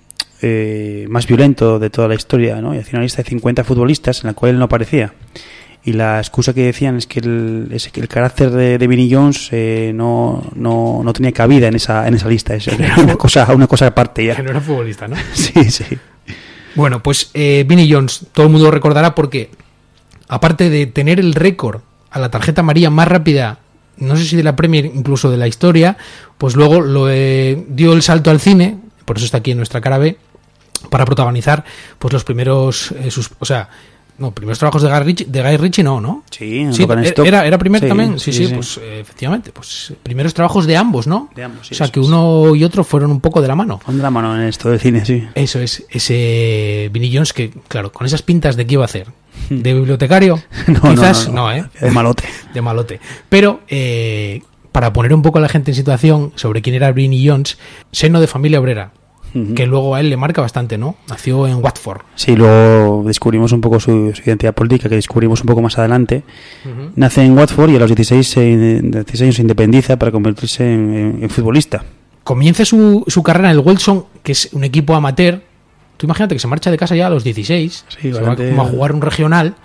eh, más violento de toda la historia, ¿no? Y hacían una lista de cincuenta futbolistas en la cual él no aparecía. Y la excusa que decían es que el, es que el carácter de, de Vinnie Jones eh, no, no, no tenía cabida en esa en esa lista. Es una cosa, una cosa aparte ya. Que no era futbolista, ¿no? Sí, sí. Bueno, pues eh, Vinnie Jones, todo el mundo lo recordará porque, aparte de tener el récord a la tarjeta amarilla más rápida, no sé si de la Premier, incluso de la historia, pues luego lo eh, dio el salto al cine, por eso está aquí en nuestra cara B, para protagonizar pues los primeros, eh, sus, o sea, no, primeros trabajos de Guy Ritchie, de Guy Ritchie no, ¿no? Sí, sí era, era primer sí, también, sí, sí, sí, sí. pues eh, efectivamente, pues primeros trabajos de ambos, ¿no? De ambos, sí, o sea, que es. uno y otro fueron un poco de la mano. Con la mano en esto del cine, sí. Eso es, ese Vinnie Jones que, claro, con esas pintas de qué iba a hacer, de bibliotecario, no, quizás, no, no, no. no, ¿eh? De malote. De malote. Pero, eh, para poner un poco a la gente en situación sobre quién era Vinnie Jones, seno de familia obrera, uh-huh. que luego a él le marca bastante, ¿no? Nació en Watford. Sí, luego descubrimos un poco su, su identidad política, que descubrimos un poco más adelante. Uh-huh. Nace en Watford y a los dieciséis, se, dieciséis años se independiza para convertirse en, en, en futbolista. Comienza su, su carrera en el Welshon, que es un equipo amateur. Tú imagínate que se marcha de casa ya a los dieciséis, sí, se va como a jugar un regional,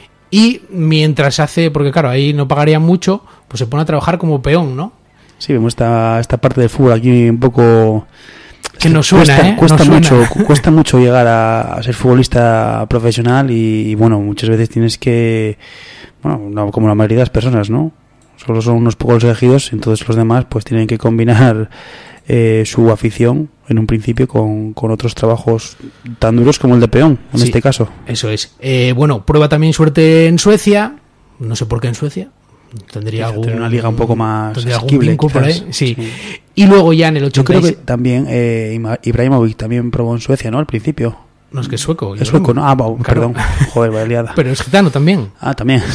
y mientras hace, porque claro, ahí no pagarían mucho, pues se pone a trabajar como peón, ¿no? Sí, vemos esta, esta parte del fútbol aquí un poco... Que nos suena, cuesta, ¿eh? Cuesta, nos mucho, suena. cuesta mucho llegar a, a ser futbolista profesional y, y, bueno, muchas veces tienes que... Bueno, no, como la mayoría de las personas, ¿no? Solo son unos pocos elegidos, entonces los demás pues tienen que combinar eh, su afición en un principio con, con otros trabajos tan duros como el de peón, en sí, este caso. Eso es. Eh, bueno, prueba también suerte en Suecia, no sé por qué en Suecia. Tendría algún, una liga un poco más asequible, algún por ahí. Sí. sí. Y luego ya en el ochenta y seis... Yo creo que también eh, Ibrahimovic también probó en Suecia, ¿no? Al principio. No, es que es sueco. Es sueco, ¿no? Ah, claro. Perdón. Joder, vaya liada. Pero es gitano también. Ah, también.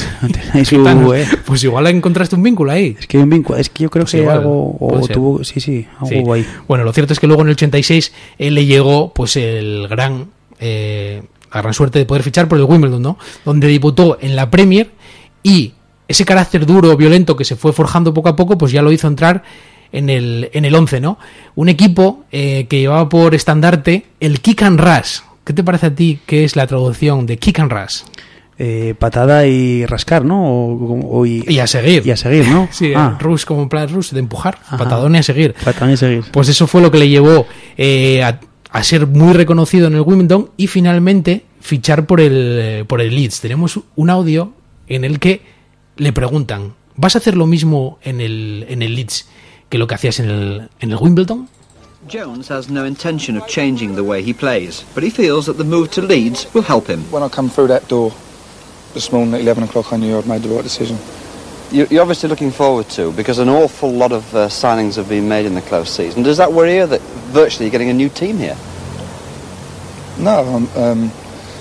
Su, eh. Pues igual encontraste un vínculo ahí. Es que hay un vínculo. Es que yo creo pues que igual, algo... O tuvo, sí, sí, algo sí. hubo ahí. Bueno, lo cierto es que luego en el ochenta y seis él le llegó pues el gran... Eh, la gran suerte de poder fichar por el Wimbledon, ¿no? Donde debutó en la Premier y... ese carácter duro, violento que se fue forjando poco a poco, pues ya lo hizo entrar en el en el once, ¿no? Un equipo eh, que llevaba por estandarte el Kick and Rush. ¿Qué te parece a ti que es la traducción de Kick and Rush? Eh, patada y rascar, ¿no? O, o y, y a seguir. Y a seguir, ¿no? Sí, ah. rush como en plan rush, de empujar. Ajá. Patadón y a seguir. Patadón y a seguir. Pues eso fue lo que le llevó eh, a, a ser muy reconocido en el Wimbledon y finalmente fichar por el, eh, por el Leeds. Tenemos un audio en el que le preguntan, ¿vas a hacer lo mismo en el, en el Leeds que lo que hacías en el, en el Wimbledon? Jones has no intention of changing the way he plays, but he feels that the move to Leeds will help him. When I come through that door this morning at eleven o'clock, I knew I'd made the right decision. You're obviously looking forward to, because an awful lot of uh, signings have been made in the close season. Does that worry you that virtually you're getting a new team here? No, um, um,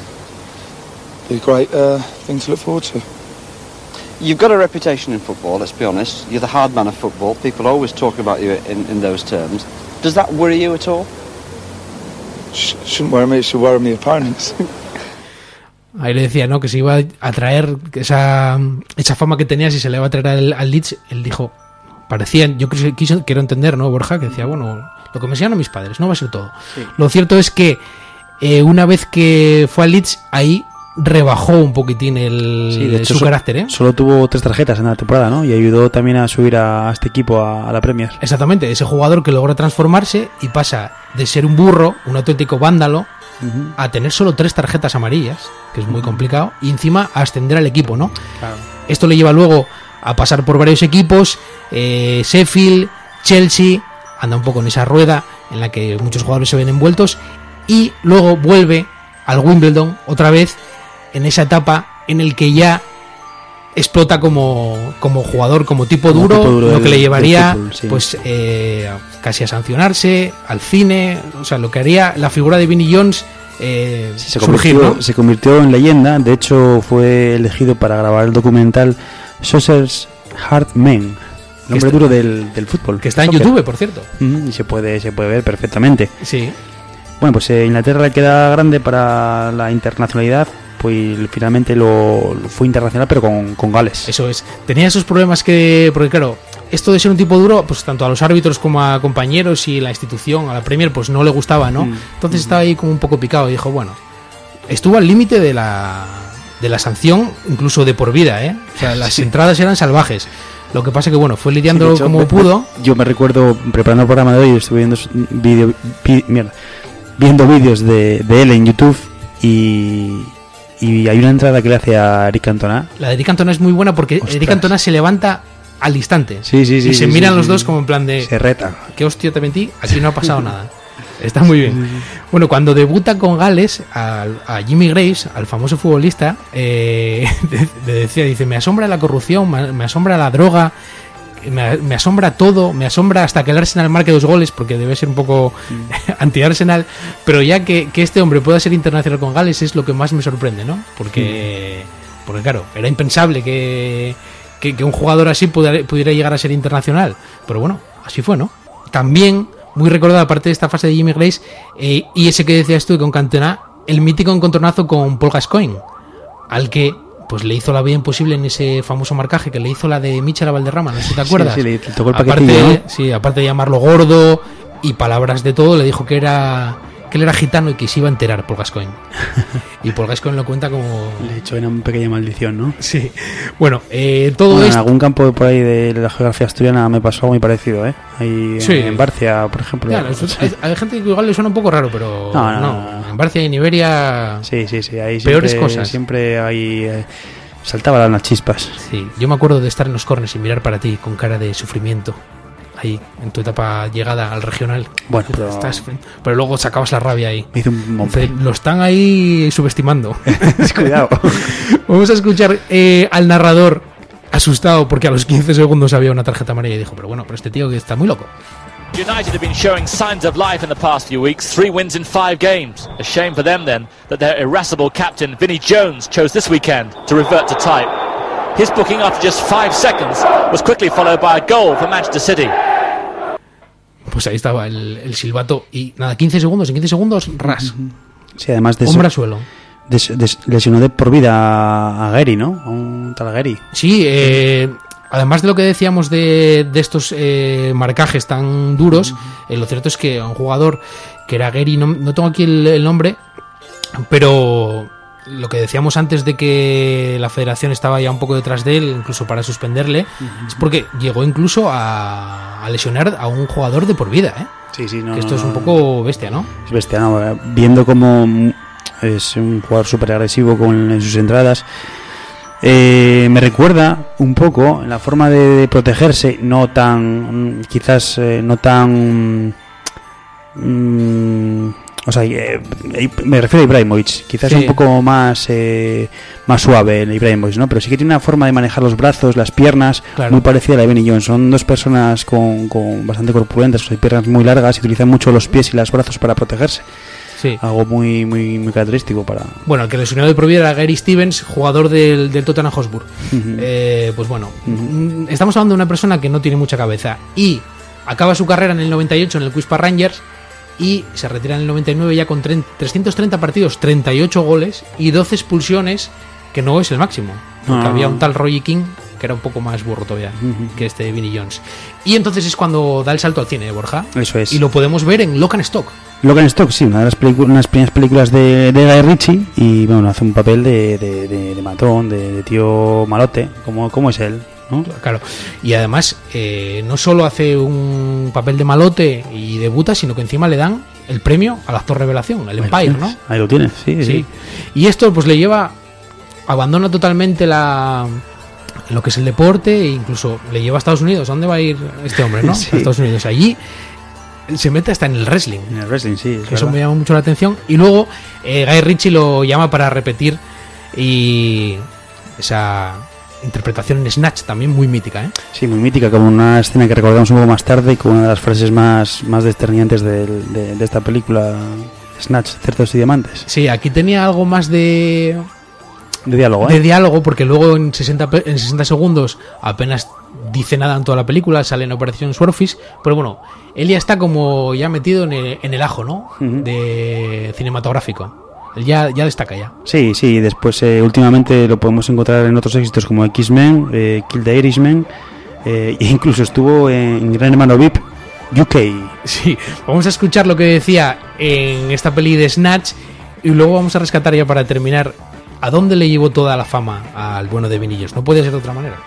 be a great uh, thing to look forward to. You've got a reputation in football, let's be honest. You're the hard man of football. People always talk about you in, in those terms. Does that worry you at all? Sh- shouldn't worry me, it should worry me opponents. Ahí le decía, ¿no? Que se iba a traer esa, esa fama que tenía, si se le iba a traer al, al Leeds. Él dijo, parecían, yo quiso, quiero entender, ¿no, Borja? Que decía, bueno, lo que me enseñaron mis padres, no va a ser todo. Sí. Lo cierto es que eh, una vez que fue al Leeds, ahí rebajó un poquitín el, sí, de hecho, su so, carácter, ¿eh? Solo tuvo tres tarjetas en la temporada, ¿no? Y ayudó también a subir a, a este equipo a, a la Premier. Exactamente, ese jugador que logra transformarse y pasa de ser un burro, un auténtico vándalo, uh-huh, a tener solo tres tarjetas amarillas, que es muy uh-huh. complicado, y encima a ascender al equipo, ¿no? Claro. Esto le lleva luego a pasar por varios equipos, eh, Sheffield, Chelsea, anda un poco en esa rueda en la que muchos jugadores se ven envueltos, y luego vuelve al Wimbledon otra vez, en esa etapa en el que ya explota como, como jugador, como tipo como duro, tipo duro lo del, que le llevaría fútbol, sí. pues eh, casi a sancionarse, al cine, o sea, lo que haría la figura de Vinnie Jones eh, sí, se surgir, convirtió, ¿no? Se convirtió en leyenda. De hecho, fue elegido para grabar el documental Saucer's Hard Men, nombre duro del, del fútbol, que está en soccer. YouTube, por cierto. Mm, y se puede, se puede ver perfectamente. Sí. Bueno, pues eh, Inglaterra le queda grande para la internacionalidad. Pues finalmente lo, lo fue internacional, pero con, con Gales. Eso es. Tenía esos problemas que, porque claro, esto de ser un tipo duro, pues tanto a los árbitros como a compañeros y la institución, a la Premier, pues no le gustaba, ¿no? Mm. Entonces mm. estaba ahí como un poco picado y dijo, bueno, estuvo al límite de la de la sanción, incluso de por vida, ¿eh? O sea, las sí. entradas eran salvajes. Lo que pasa que, bueno, fue lidiando sí, hecho, como me, pudo. Yo me recuerdo, preparando el programa de hoy, estuve viendo video, vi, mierda, viendo vídeos de, de él en YouTube y... Y hay una entrada que le hace a Eric Cantona. La de Eric Cantona es muy buena porque Ostras. Eric Cantona se levanta al instante. Sí, sí, sí. Y sí, se sí, miran sí, los sí. dos como en plan de... Se reta. ¿Qué hostia te mentí? Aquí no ha pasado nada. Está muy bien. Bueno, cuando debuta con Gales, a, a Jimmy Graves, al famoso futbolista, eh, le decía, dice, me asombra la corrupción, me asombra la droga, me, me asombra todo, me asombra hasta que el Arsenal marque dos goles, porque debe ser un poco mm. anti-Arsenal, pero ya que, que este hombre pueda ser internacional con Gales es lo que más me sorprende, ¿no? Porque, mm. porque claro, era impensable que, que, que un jugador así pudiera, pudiera llegar a ser internacional, pero bueno, así fue, ¿no? También, muy recordado, aparte de esta fase de Jimmy Graves, eh, y ese que decías tú con Cantona, el mítico encontronazo con Paul Gascoigne, al que pues le hizo la vida imposible en ese famoso marcaje que le hizo la de Michel a Valderrama, no sé si te acuerdas. Sí, sí, le tocó el aparte, paquetillo, ¿no? Sí, aparte de llamarlo gordo y palabras de todo, le dijo que era que él era gitano y que se iba a enterar Paul Gascoigne. Y Paul Gascoigne lo cuenta como... Le echó una pequeña maldición, ¿no? Sí. Bueno, eh, todo bueno, esto... En algún campo por ahí de la geografía asturiana me pasó algo muy parecido, ¿eh? Ahí sí. en, en Barcia, por ejemplo. Ya, sí. hay, hay gente que igual le suena un poco raro, pero no. no, no. no, no. En Barcia y en Iberia... Sí, sí, sí. Ahí peores siempre, cosas. Siempre hay... Eh, saltaban las chispas. Sí, yo me acuerdo de estar en los corners y mirar para ti con cara de sufrimiento. Ahí, en tu etapa llegada al regional. Bueno, pero... Estás, pero luego sacabas la rabia ahí. Me hizo un Dice, lo están ahí subestimando. Cuidado. Vamos a escuchar eh, al narrador asustado porque a los quince segundos había una tarjeta amarilla y dijo, pero bueno, pero este tío que está muy loco. United have been showing signs of life in the past few weeks. Three wins in five games. A shame for them then that their irascible captain Vinnie Jones chose this weekend to revert to type. His booking after just five seconds was quickly followed by a goal for Manchester City. Pues ahí estaba el, el silbato y nada, quince segundos, en quince segundos, ras. Sí, además de hombro a suelo. Des, des, lesionó de por vida a, a Gary, ¿no? A un tal Gary. Sí, eh, además de lo que decíamos de, de estos eh, marcajes tan duros, uh-huh. eh, lo cierto es que un jugador que era Gary, no, no tengo aquí el, el nombre, pero lo que decíamos antes de que la federación estaba ya un poco detrás de él, incluso para suspenderle, uh-huh. es porque llegó incluso a, a lesionar a un jugador de por vida, ¿eh? Sí, sí, no, que esto no, es un no, poco bestia, ¿no? Es bestia, ¿no? Viendo cómo es un jugador súper agresivo con, en sus entradas, eh, me recuerda un poco en la forma de, de protegerse, no tan, quizás eh, no tan... Mmm, o sea, eh, me refiero a Ibrahimovic, quizás sí. un poco más eh, más suave el Ibrahimovic, ¿no? Pero sí que tiene una forma de manejar los brazos, las piernas, claro. muy parecida a la de Vinnie Jones. Son dos personas con, con bastante corpulentas, o sea, piernas muy largas y utilizan mucho los pies y los brazos para protegerse. Sí. Algo muy muy muy característico para... Bueno, el que lesionó de por vida era Gary Stevens, jugador del, del Tottenham Hotspur. Uh-huh. Eh, pues bueno, uh-huh. estamos hablando de una persona que no tiene mucha cabeza y acaba su carrera en el noventa y ocho en el Queen's Park Rangers y se retira en el noventa y nueve ya con trescientos treinta partidos, treinta y ocho goles y doce expulsiones, que no es el máximo, porque ah. había un tal Roy King que era un poco más burro todavía uh-huh. que este Vinnie Jones. Y entonces es cuando da el salto al cine, Borja. Eso es. Y lo podemos ver en Lock and Stock. Lock and Stock, sí, una de las, pelicu- unas primeras películas de, de Guy Ritchie, y bueno, hace un papel de, de, de, de matón, de, de tío malote, como, como es él, ¿no? Claro, y además eh, no solo hace un papel de malote y debuta, sino que encima le dan el premio al actor revelación, el Empire, ¿no? Ahí lo tienes, sí, sí, sí. Y esto pues le lleva, abandona totalmente la... lo que es el deporte e incluso le lleva a Estados Unidos. ¿A dónde va a ir este hombre, no? Sí. A Estados Unidos. Allí se mete hasta en el wrestling. En el wrestling, sí. Eso verdad. Me llama mucho la atención. Y luego eh, Guy Ritchie lo llama para repetir y esa interpretación en Snatch también muy mítica, ¿eh? Sí, muy mítica, como una escena que recordamos un poco más tarde y como una de las frases más, más desternillantes de, de, de esta película, Snatch, Cerdos y Diamantes. Sí, aquí tenía algo más de... De diálogo, ¿eh? De diálogo, porque luego en sesenta, en sesenta segundos apenas dice nada en toda la película, sale en Operación Swordfish, pero bueno, él ya está como ya metido en el, en el ajo, ¿no? Uh-huh. De cinematográfico. Él ya, ya destaca ya. Sí, sí, después eh, últimamente lo podemos encontrar en otros éxitos como X-Men, eh, Kill the Irishman, eh, e incluso estuvo en Gran Hermano V I P U K. Sí, vamos a escuchar lo que decía en esta peli de Snatch y luego vamos a rescatar ya para terminar ¿a dónde le llevó toda la fama al bueno de Vinnie Jones? No puede ser de otra manera.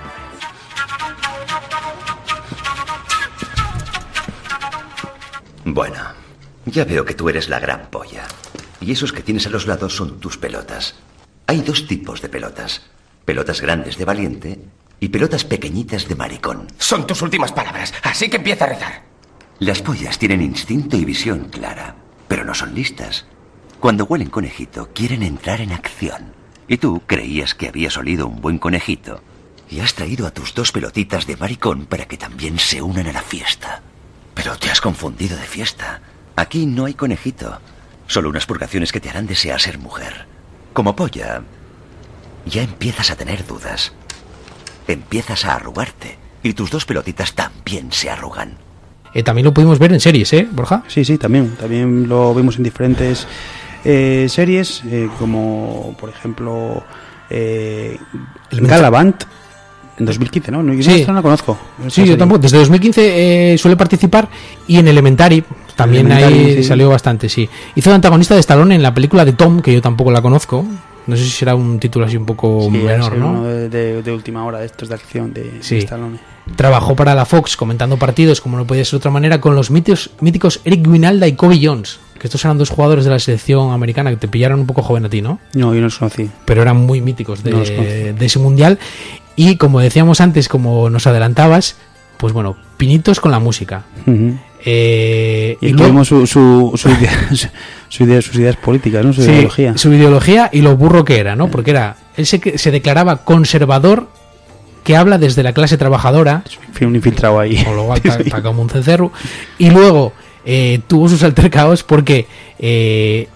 Bueno, ya veo que tú eres la gran polla. Y esos que tienes a los lados son tus pelotas. Hay dos tipos de pelotas. Pelotas grandes de valiente y pelotas pequeñitas de maricón. Son tus últimas palabras, así que empieza a rezar. Las pollas tienen instinto y visión clara, pero no son listas. Cuando huelen conejito, quieren entrar en acción. Y tú creías que habías olido un buen conejito y has traído a tus dos pelotitas de maricón para que también se unan a la fiesta. Pero te has confundido de fiesta. Aquí no hay conejito, solo unas purgaciones que te harán desear ser mujer. Como polla, ya empiezas a tener dudas. Empiezas a arrugarte y tus dos pelotitas también se arrugan. Eh, también lo pudimos ver en series, ¿eh, Borja? Sí, sí, también. También lo vimos en diferentes eh, series, eh, como por ejemplo eh, Galavant en dos mil quince, ¿no? Yo sí. no la conozco. Sí, yo tampoco. Desde dos mil quince eh, suele participar y en Elementary también Elementary, ahí sí. salió bastante, sí. Hizo de antagonista de Stallone en la película de Tom, que yo tampoco la conozco. No sé si será un título así un poco sí, menor, ¿no? Uno de, de, de última hora de estos de acción de, sí. de Stallone. Trabajó para la Fox comentando partidos, como no podía ser de otra manera, con los míticos, míticos Eric Guinalda y Kobe Jones, que estos eran dos jugadores de la selección americana que te pillaron un poco joven a ti, ¿no? No, yo no los conocí. Pero eran muy míticos de, no de ese mundial. Y como decíamos antes, como nos adelantabas, pues bueno, pinitos con la música. Uh-huh. Eh, y, y luego su, su, su, idea, su, su idea, sus ideas políticas, ¿no? Su sí, ideología. Su ideología y lo burro que era, ¿no? Porque era, él se, se declaraba conservador, que habla desde la clase trabajadora. Un infiltrado ahí. O luego está, está como un cencerro. Y luego eh, tuvo sus altercados porque eh,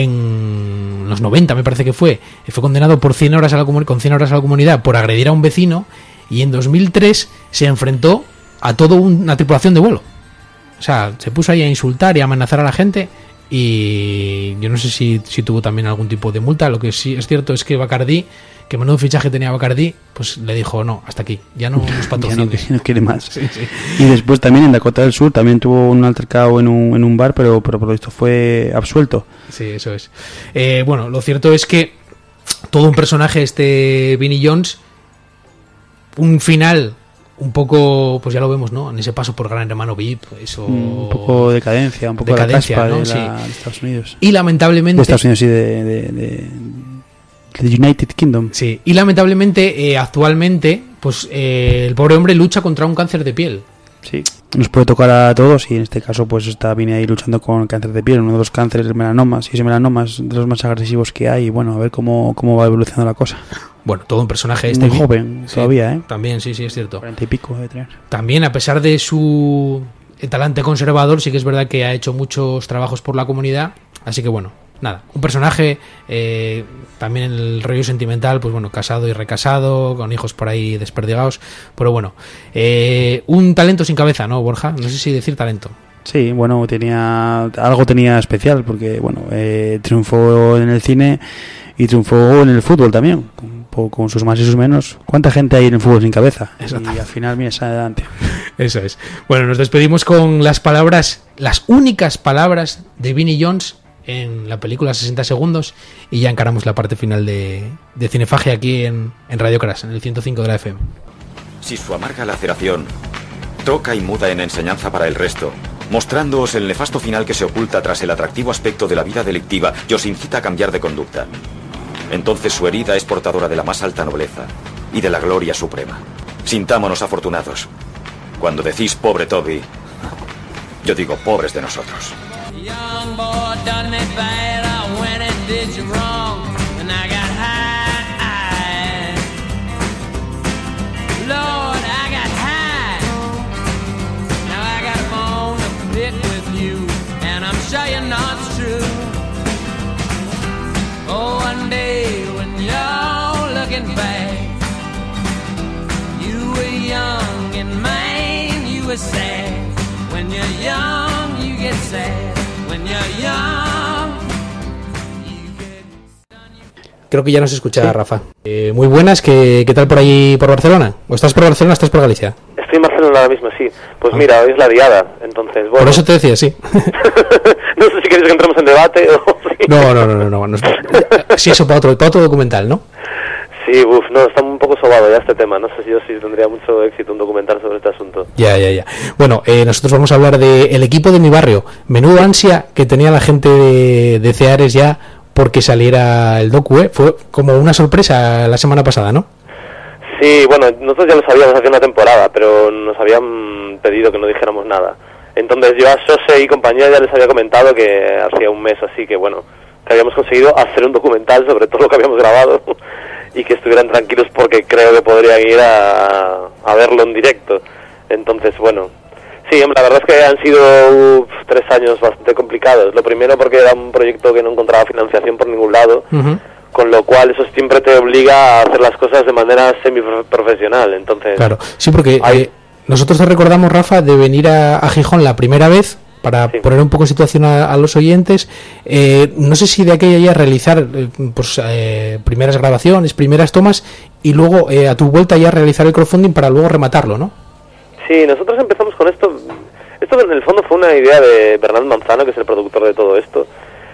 en los noventa, me parece que fue, fue condenado por cien horas a la comun- con cien horas a la comunidad por agredir a un vecino, y en dos mil tres se enfrentó a toda una tripulación de vuelo. O sea, se puso ahí a insultar y a amenazar a la gente y yo no sé si, si tuvo también algún tipo de multa. Lo que sí es cierto es que Bacardi, que menudo fichaje tenía Bacardi, pues le dijo no, hasta aquí, ya no nos patrocines. Ya no, no quiere más. Sí, sí. Y después también en Dakota del Sur también tuvo un altercado en un, en un bar, pero, pero por lo visto fue absuelto. Sí, eso es. Eh, bueno, lo cierto es que todo un personaje este Vinnie Jones, un final un poco, pues ya lo vemos, ¿no? En ese paso por Gran Hermano V I P, eso... Un poco de decadencia, un poco decadencia, de la caspa, ¿no? de, la, sí. de Estados Unidos. Y lamentablemente... De Estados Unidos, sí, de... de, de The United Kingdom. Sí, y lamentablemente eh, actualmente pues eh, el pobre hombre lucha contra un cáncer de piel. Sí, nos puede tocar a todos y en este caso pues está viene ahí luchando con cáncer de piel, uno de los cánceres melanomas, y ese melanoma es de los más agresivos que hay, y bueno, a ver cómo, cómo va evolucionando la cosa. Bueno, todo un personaje este muy joven sí, todavía, ¿eh? También, sí, sí, es cierto. Cuarenta y pico de tener. También, a pesar de su talante conservador, sí que es verdad que ha hecho muchos trabajos por la comunidad, así que bueno, nada, un personaje eh, también en el rollo sentimental, pues bueno, casado y recasado, con hijos por ahí desperdigados, pero bueno, eh, un talento sin cabeza, ¿no, Borja? No sé si decir talento. Sí, bueno, tenía algo tenía especial porque bueno, eh, triunfó en el cine y triunfó en el fútbol también, con, con sus más y sus menos. ¿Cuánta gente hay en el fútbol sin cabeza? Y al final mira, sale adelante. Eso es. Bueno, nos despedimos con las palabras, las únicas palabras de Vinnie Jones en la película sesenta segundos, y ya encaramos la parte final de, de Cinefagia aquí en, en Radio Crash, en el ciento cinco de la F M. Si su amarga laceración toca y muda en enseñanza para el resto, mostrándoos el nefasto final que se oculta tras el atractivo aspecto de la vida delictiva y os incita a cambiar de conducta, entonces su herida es portadora de la más alta nobleza y de la gloria suprema. Sintámonos afortunados. Cuando decís pobre Toby, yo digo pobres de nosotros. Young boy done me bad, I went and did you wrong, and I got high. Lord, I got high. Now I got a bone to pick with you, and I'm sure you're not true. Oh, one day when you're looking back, you were young and man, you were sad. When you're young, you get sad. Creo que ya nos escucha, sí. Rafa. Eh, muy buenas, ¿qué, ¿qué tal por ahí, por Barcelona? ¿O estás por Barcelona o estás por Galicia? Estoy en Barcelona ahora mismo, sí. Pues ah. mira, hoy es la diada, entonces, bueno. Por eso te decía, sí. No sé si queréis que entremos en debate o... no, no, no, no, no, no. Sí, eso para otro, para otro documental, ¿no? Sí, uff, no, está un poco sobado ya este tema. No sé si yo sí tendría mucho éxito un documental sobre este asunto. Ya, ya, ya. Bueno, eh, nosotros vamos a hablar de el equipo de mi barrio. Menudo ansia que tenía la gente de, de Ceares ya porque saliera el docu, ¿eh? Fue como una sorpresa la semana pasada, ¿no? Sí, bueno, nosotros ya lo sabíamos hace una temporada, pero nos habían pedido que no dijéramos nada. Entonces yo a Sose y compañía ya les había comentado que hacía un mes así que, bueno, que habíamos conseguido hacer un documental sobre todo lo que habíamos grabado y que estuvieran tranquilos porque creo que podrían ir a, a verlo en directo. Entonces, bueno, sí, la verdad es que han sido uf, tres años bastante complicados. Lo primero porque era un proyecto que no encontraba financiación por ningún lado, uh-huh. con lo cual eso siempre te obliga a hacer las cosas de manera semiprofesional. Entonces, claro, sí, porque hay... eh, nosotros te recordamos, Rafa, de venir a, a Gijón la primera vez para sí. poner un poco en situación a, a los oyentes. Eh, no sé si de aquella ya realizar eh, pues, eh, primeras grabaciones, primeras tomas y luego eh, a tu vuelta ya realizar el crowdfunding para luego rematarlo, ¿no? Sí, nosotros empezamos con esto. Esto en el fondo fue una idea de Bernat Manzano, que es el productor de todo esto,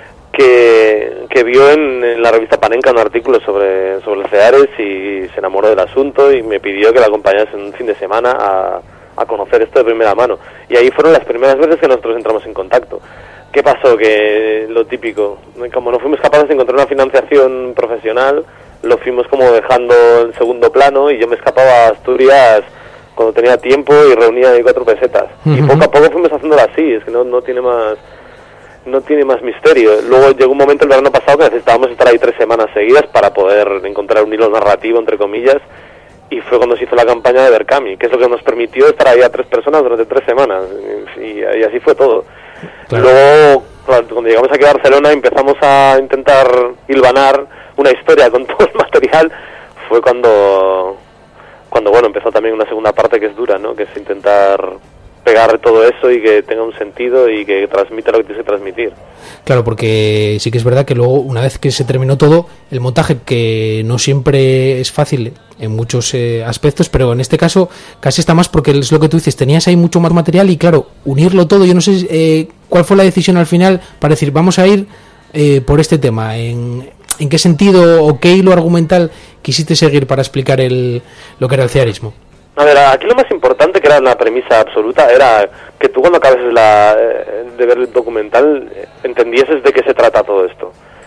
que, que vio en, en la revista Panenka un artículo sobre, sobre el Ceares y se enamoró del asunto y me pidió que la acompañase en un fin de semana a... a conocer esto de primera mano, y ahí fueron las primeras veces que nosotros entramos en contacto. ¿Qué pasó? Que lo típico, como no fuimos capaces de encontrar una financiación profesional, lo fuimos como dejando en segundo plano, y yo me escapaba a Asturias cuando tenía tiempo y reunía ahí cuatro pesetas, uh-huh. y poco a poco fuimos haciéndolo así, es que no, no tiene más no tiene más misterio. Luego llegó un momento el verano pasado que necesitábamos estar ahí tres semanas seguidas para poder encontrar un hilo narrativo, entre comillas, y fue cuando se hizo la campaña de Berkami, que es lo que nos permitió estar ahí a tres personas durante tres semanas, y, y así fue todo. Claro. Luego, cuando llegamos aquí a Barcelona, empezamos a intentar hilvanar una historia con todo el material, fue cuando, cuando bueno, empezó también una segunda parte que es dura, ¿no? Que es intentar pegar todo eso y que tenga un sentido y que transmita lo que tienes que transmitir. Claro, porque sí que es verdad que luego, una vez que se terminó todo, el montaje, que no siempre es fácil en muchos eh, aspectos, pero en este caso casi está más, porque es lo que tú dices, tenías ahí mucho más material y claro, unirlo todo, yo no sé eh, cuál fue la decisión al final para decir, vamos a ir eh, por este tema, en, en qué sentido o qué hilo argumental quisiste seguir para explicar el, lo que era el cearismo. A ver, aquí lo más importante, que era una premisa absoluta, era que tú cuando acabes la, de ver el documental entendieses de qué se trata todo esto.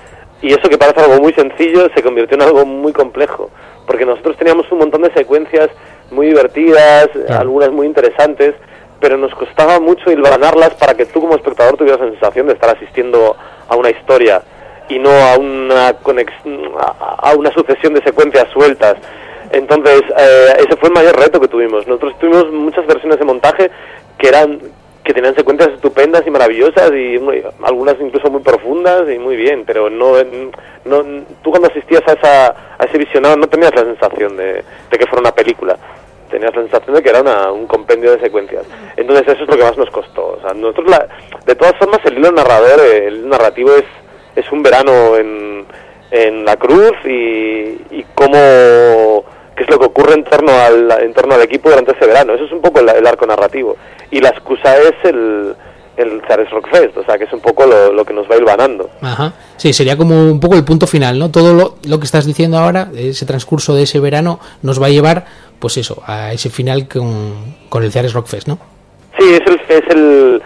Y eso, que parece algo muy sencillo, se convirtió en algo muy complejo, porque nosotros teníamos un montón de secuencias muy divertidas, claro, algunas muy interesantes, pero nos costaba mucho hilvanarlas para que tú como espectador tuvieras la sensación de estar asistiendo a una historia y no a una conex a una sucesión de secuencias sueltas. Entonces, eh, ese fue el mayor reto que tuvimos. Nosotros tuvimos muchas versiones de montaje que eran que tenían secuencias estupendas y maravillosas y muy, algunas incluso muy profundas y muy bien, pero no, no tú cuando asistías a, esa, a ese visionado no tenías la sensación de, de que fuera una película, tenías la sensación de que era una, un compendio de secuencias. Entonces eso es lo que más nos costó. O sea, nosotros la, de todas formas el hilo narrador, el narrativo es, es un verano en, en la cruz y, y cómo... qué es lo que ocurre en torno al en torno al equipo durante ese verano. Eso es un poco el, el arco narrativo. Y la excusa es el, el Ceares Rock Fest, o sea, que es un poco lo, lo que nos va hilvanando. Ajá. Sí, sería como un poco el punto final, ¿no? Todo lo, lo que estás diciendo ahora, ese transcurso de ese verano, nos va a llevar, pues eso, a ese final con, con el Ceares Rock Fest, ¿no? Sí, es el, es el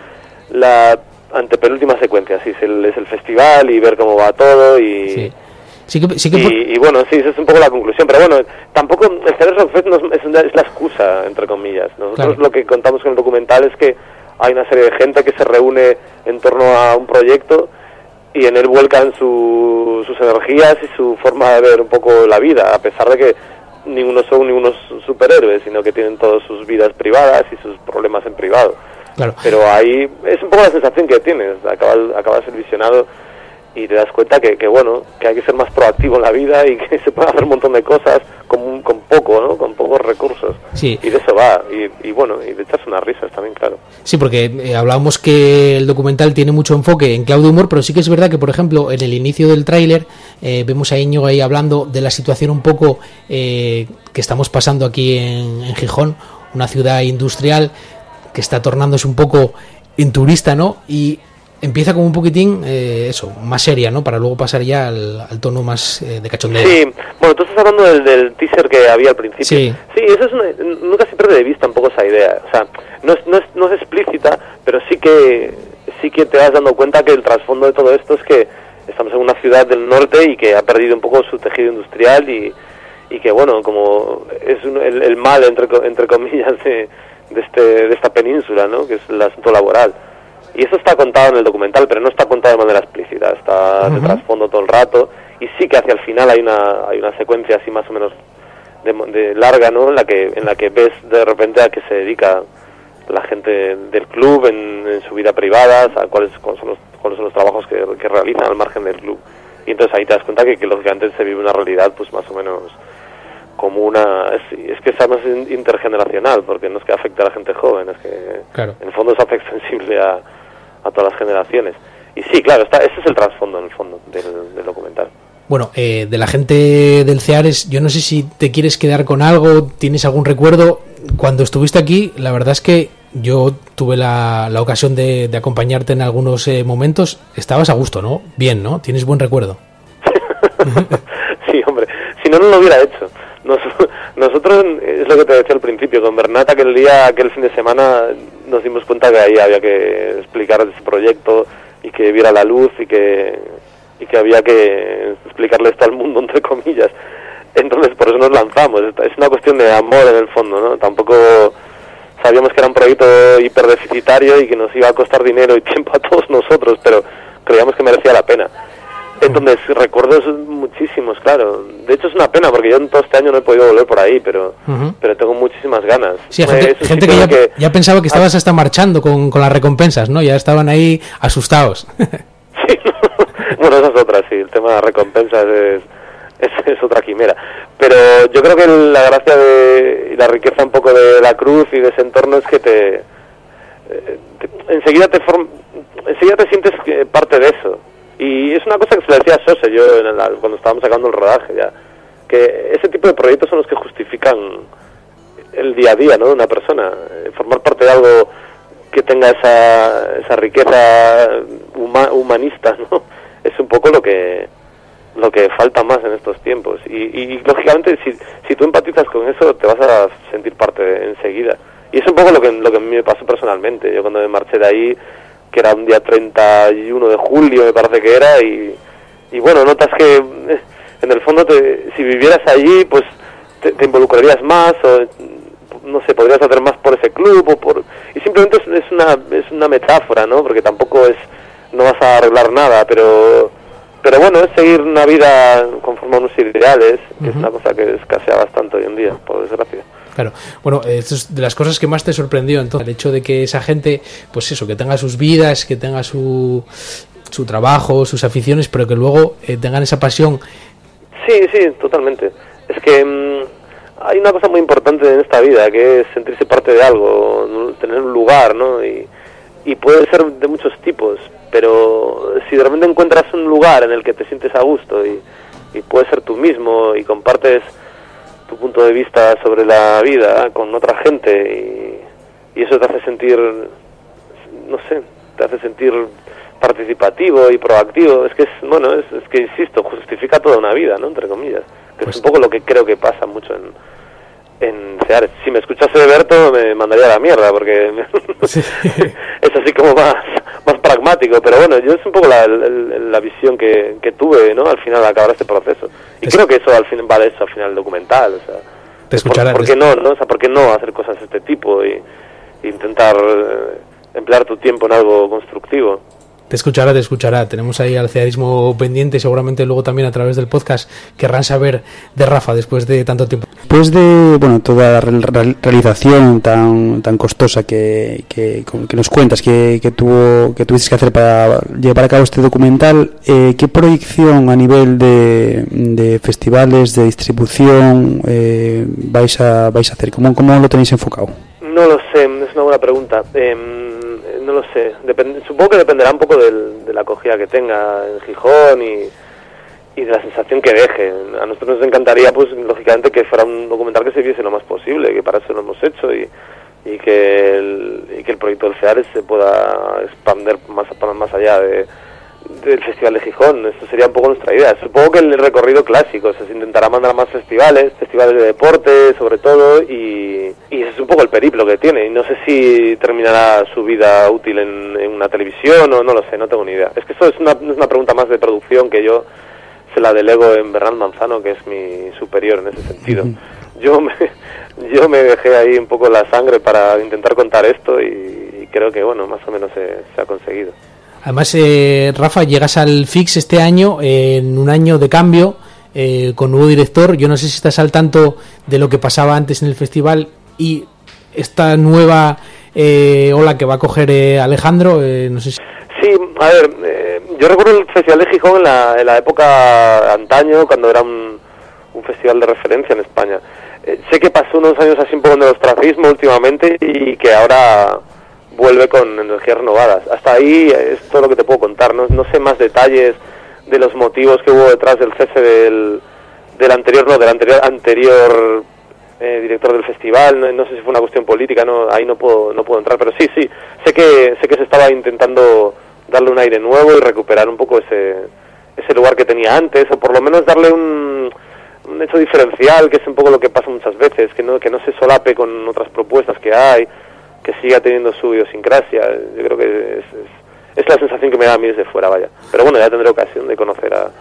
la antepenúltima secuencia, sí, es el, es el festival y ver cómo va todo y... Sí. Sí que, sí que y, por... y bueno, sí, esa es un poco la conclusión, pero bueno, tampoco el Ceares Rock Fest no es, es, una, es la excusa, entre comillas. Nosotros Claro. lo que contamos con el documental es que hay una serie de gente que se reúne en torno a un proyecto y en él vuelcan su, sus energías y su forma de ver un poco la vida, a pesar de que ninguno son ningunos superhéroes, sino que tienen todas sus vidas privadas y sus problemas en privado. Claro. Pero ahí es un poco la sensación que tienes, acabas, acabas el visionado y te das cuenta que, que bueno, que hay que ser más proactivo en la vida y que se puede hacer un montón de cosas con, con poco, ¿no? Con pocos recursos. Sí. Y de eso va, y, y bueno, y de echarse unas risas también, claro. Sí, porque eh, hablábamos que el documental tiene mucho enfoque en clave de humor, pero sí que es verdad que, por ejemplo, en el inicio del tráiler eh, vemos a Íñigo ahí hablando de la situación un poco eh, que estamos pasando aquí en, en Gijón, una ciudad industrial que está tornándose un poco en turista, ¿no? Y empieza como un poquitín, eh, eso, más seria, ¿no? Para luego pasar ya al, al tono más eh, de cachondeo. Sí, bueno, tú estás hablando del, del teaser que había al principio. Sí. Sí, eso es una, nunca se pierde de vista un poco esa idea. O sea, no es, no es, no es explícita, pero sí que sí que te vas dando cuenta que el trasfondo de todo esto es que estamos en una ciudad del norte y que ha perdido un poco su tejido industrial y, y que, bueno, como es un, el, el mal, entre, entre comillas, de, de, este, de esta península, ¿no? Que es el asunto laboral. Y eso está contado en el documental, pero no está contado de manera explícita, está uh-huh. de trasfondo todo el rato, y sí que hacia el final hay una hay una secuencia así más o menos de, de larga, ¿no? En la que en la que ves de repente a qué se dedica la gente del club en, en su vida privada, a cuáles, cuáles son los cuáles son los trabajos que, que realizan al margen del club. Y entonces ahí te das cuenta que, que lógicamente se vive una realidad pues más o menos como una... Es, es que es además intergeneracional, porque no es que afecte a la gente joven, es que claro. en el fondo es extensible a, a todas las generaciones. Y sí, claro, está, ese es el trasfondo en el fondo del, del documental. Bueno, eh, de la gente del Ceares, yo no sé si te quieres quedar con algo, tienes algún recuerdo. Cuando estuviste aquí, la verdad es que yo tuve la, la ocasión de, de acompañarte en algunos eh, momentos. Estabas a gusto, ¿no? Bien, ¿no? Tienes buen recuerdo. Sí, hombre, si no, no lo hubiera hecho. Nos, nosotros, es lo que te decía al principio, con Bernat aquel día, aquel fin de semana, nos dimos cuenta que ahí había que explicar ese proyecto y que viera la luz y que, y que había que explicarle esto al mundo, entre comillas. Entonces, por eso nos lanzamos. Es una cuestión de amor en el fondo, ¿no? Tampoco sabíamos que era un proyecto hiperdeficitario y que nos iba a costar dinero y tiempo a todos nosotros, pero creíamos que merecía la pena. Entonces, recuerdos muchísimos, claro. De hecho, es una pena, porque yo en todo este año no he podido volver por ahí, pero uh-huh. pero tengo muchísimas ganas. Sí, gente, eh, gente que, ya, que ya pensaba que estabas hasta marchando con, con las recompensas, ¿no? Ya estaban ahí asustados. Sí, bueno, esa es otra, sí. El tema de las recompensas es, es, es otra quimera. Pero yo creo que la gracia de, y la riqueza un poco de la cruz y de ese entorno es que te... eh, te, enseguida te form, enseguida te sientes parte de eso. Y es una cosa que se le decía a Sose yo en la, cuando estábamos sacando el rodaje ya, que ese tipo de proyectos son los que justifican el día a día, ¿no?, de una persona. Eh, formar parte de algo que tenga esa, esa riqueza huma, humanista, ¿no? Es un poco lo que lo que falta más en estos tiempos. Y, y lógicamente, si, si tú empatizas con eso, te vas a sentir parte de, enseguida. Y es un poco lo que, lo que a mí me pasó personalmente. Yo cuando me marché de ahí, que era un día treinta y uno de julio, me parece que era, y, y bueno, notas que en el fondo, te, si vivieras allí, pues te, te involucrarías más, o no sé, podrías hacer más por ese club, o por y simplemente es, es una es una metáfora, ¿no? Porque tampoco es, no vas a arreglar nada, pero pero bueno, es seguir una vida conforme a unos ideales, que uh-huh. es una cosa que escasea bastante hoy en día, por desgracia. Claro, bueno, esto es de las cosas que más te sorprendió entonces, el hecho de que esa gente, pues eso, que tenga sus vidas, que tenga su su trabajo, sus aficiones, pero que luego eh, tengan esa pasión. Sí, sí, totalmente. Es que mmm, hay una cosa muy importante en esta vida, que es sentirse parte de algo, tener un lugar, ¿no? Y, y puede ser de muchos tipos, pero si de repente encuentras un lugar en el que te sientes a gusto y, y puedes ser tú mismo y compartes tu punto de vista sobre la vida con otra gente y, y eso te hace sentir, no sé, te hace sentir participativo y proactivo, es que es, bueno, es, es que insisto, justifica toda una vida, ¿no?, entre comillas, que pues es un poco lo que creo que pasa mucho en en Ceares. Si me escuchase Berto me mandaría a la mierda, porque sí. es así como más más pragmático, pero bueno, yo es un poco la, la, la visión que, que tuve, ¿no?, al final de acabar este proceso, y es... creo que eso al fin vale eso al final documental, o sea, te escucharás, ¿por, ¿por qué no, no? O sea, ¿por qué no hacer cosas de este tipo y, y intentar eh, emplear tu tiempo en algo constructivo? Te escuchará, te escuchará. Tenemos ahí al cearismo pendiente, seguramente luego también a través del podcast querrán saber de Rafa después de tanto tiempo. Después de, bueno, toda la re- realización tan tan costosa que, que, que nos cuentas que, que tuvo que tuviste que hacer para llevar a cabo este documental, eh, ¿qué proyección a nivel de, de festivales, de distribución eh, vais a vais a hacer? ¿Cómo, cómo lo tenéis enfocado? No lo sé, es una buena pregunta. Eh, no lo sé, Depend- supongo que dependerá un poco del, de la acogida que tenga en Gijón y, y de la sensación que deje. A nosotros nos encantaría, pues lógicamente, que fuera un documental que se viese lo más posible, que para eso lo hemos hecho y, y, que, el, y que el proyecto del Ceares se pueda expandir más, más allá de, del Festival de Gijón. Eso sería un poco nuestra idea. Supongo que el recorrido clásico, o sea, se intentará mandar a más festivales, festivales de deporte sobre todo, y, y ese es un poco el periplo que tiene. Y no sé si terminará su vida útil en, en una televisión o no lo sé, no tengo ni idea. Es que eso es una, es una pregunta más de producción que yo se la delego en Bernat Manzano, que es mi superior en ese sentido. Yo me, yo me dejé ahí un poco la sangre para intentar contar esto y, y creo que, bueno, más o menos se, se ha conseguido. Además, eh, Rafa, llegas al F I X este año, eh, en un año de cambio, eh, con nuevo director. Yo no sé si estás al tanto de lo que pasaba antes en el festival y esta nueva eh, ola que va a coger eh, Alejandro. Eh, no sé si... Sí, a ver, eh, yo recuerdo el Festival de Gijón en la, en la época antaño, cuando era un, un festival de referencia en España. Eh, sé que pasó unos años así un poco de ostracismo últimamente y que ahora vuelve con energías renovadas. Hasta ahí es todo lo que te puedo contar. No, no sé más detalles de los motivos que hubo detrás del cese del, del anterior, no, del anterior anterior eh, director del festival. No, no sé si fue una cuestión política, no, ahí no puedo no puedo entrar, pero sí, sí, sé que sé que se estaba intentando darle un aire nuevo y recuperar un poco ese ese lugar que tenía antes, o por lo menos darle un un hecho diferencial, que es un poco lo que pasa muchas veces, que no que no se solape con otras propuestas que hay, que siga teniendo su idiosincrasia. Yo creo que es, es, es la sensación que me da a mí desde fuera, vaya. Pero bueno, ya tendré ocasión de conocer a,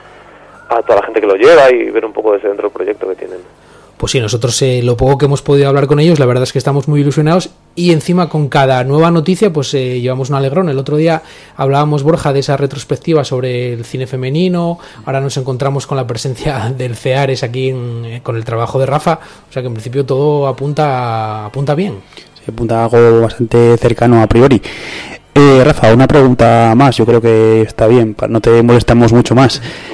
a toda la gente que lo lleva y ver un poco desde dentro del proyecto que tienen. Pues sí, nosotros eh, lo poco que hemos podido hablar con ellos, la verdad es que estamos muy ilusionados y encima con cada nueva noticia pues eh, llevamos un alegrón. El otro día hablábamos, Borja, de esa retrospectiva sobre el cine femenino, ahora nos encontramos con la presencia del Ceares aquí en, eh, con el trabajo de Rafa, o sea que en principio todo apunta apunta bien. Se apunta a algo bastante cercano a priori. Eh, Rafa, una pregunta más, yo creo que está bien, no te molestamos mucho más. No, hombre.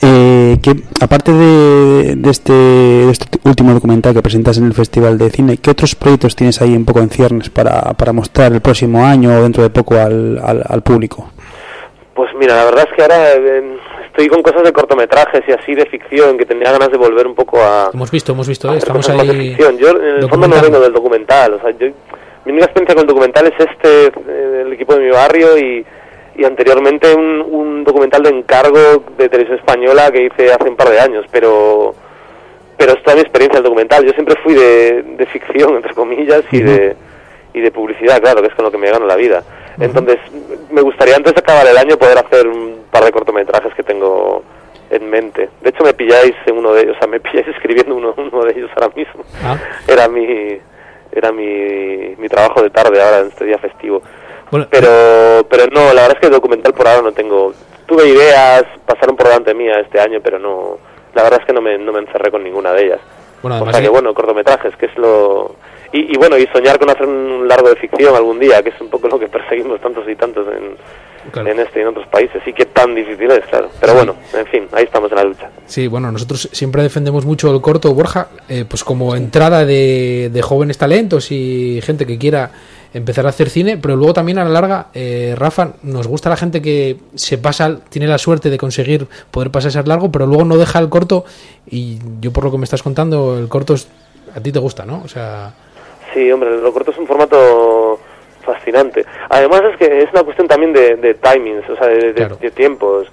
Eh, que aparte de, de, este, de este último documental que presentas en el Festival de Cine, ¿qué otros proyectos tienes ahí un poco en ciernes para, para mostrar el próximo año o dentro de poco al, al, al público? Pues mira, la verdad es que ahora eh, estoy con cosas de cortometrajes y así de ficción, que tenía ganas de volver un poco a... Hemos visto, hemos visto, a estamos cosas ahí... más de ficción. Yo en el fondo no vengo del documental, o sea, yo, mi única experiencia con el documental es este, eh, el equipo de mi barrio, y, y anteriormente un, un documental de encargo de Televisión Española que hice hace un par de años, pero pero es toda mi experiencia el documental. Yo siempre fui de, de ficción, entre comillas, y uh-huh. de y de publicidad, claro, que es con lo que me gano la vida. Uh-huh. Entonces, me gustaría antes de acabar el año poder hacer un par de cortometrajes que tengo en mente. De hecho, me pilláis en uno de ellos, o sea, me pilláis escribiendo uno, uno de ellos ahora mismo. ¿Ah? Era mi era mi, mi trabajo de tarde ahora en este día festivo. Bueno, pero pero no, la verdad es que el documental por ahora no tengo. Tuve ideas, pasaron por delante mía este año, pero no, la verdad es que no me, no me encerré con ninguna de ellas. Bueno, o sea que bueno, cortometrajes, que es lo... Y, y bueno, y soñar con hacer un largo de ficción algún día, que es un poco lo que perseguimos tantos y tantos en, claro. en este y en otros países. Y que tan difícil es, claro. Pero sí. Bueno, en fin, ahí estamos en la lucha. Sí, bueno, nosotros siempre defendemos mucho el corto, Borja, eh, pues como entrada de, de jóvenes talentos y gente que quiera empezar a hacer cine, pero luego también a la larga, eh, Rafa, nos gusta la gente que se pasa, tiene la suerte de conseguir poder pasarse al largo, pero luego no deja el corto, y yo por lo que me estás contando, el corto es, a ti te gusta, ¿no? O sea... Sí, hombre, el corto es un formato fascinante. Además es que es una cuestión también de, de timings, o sea, de, de, claro. de tiempos.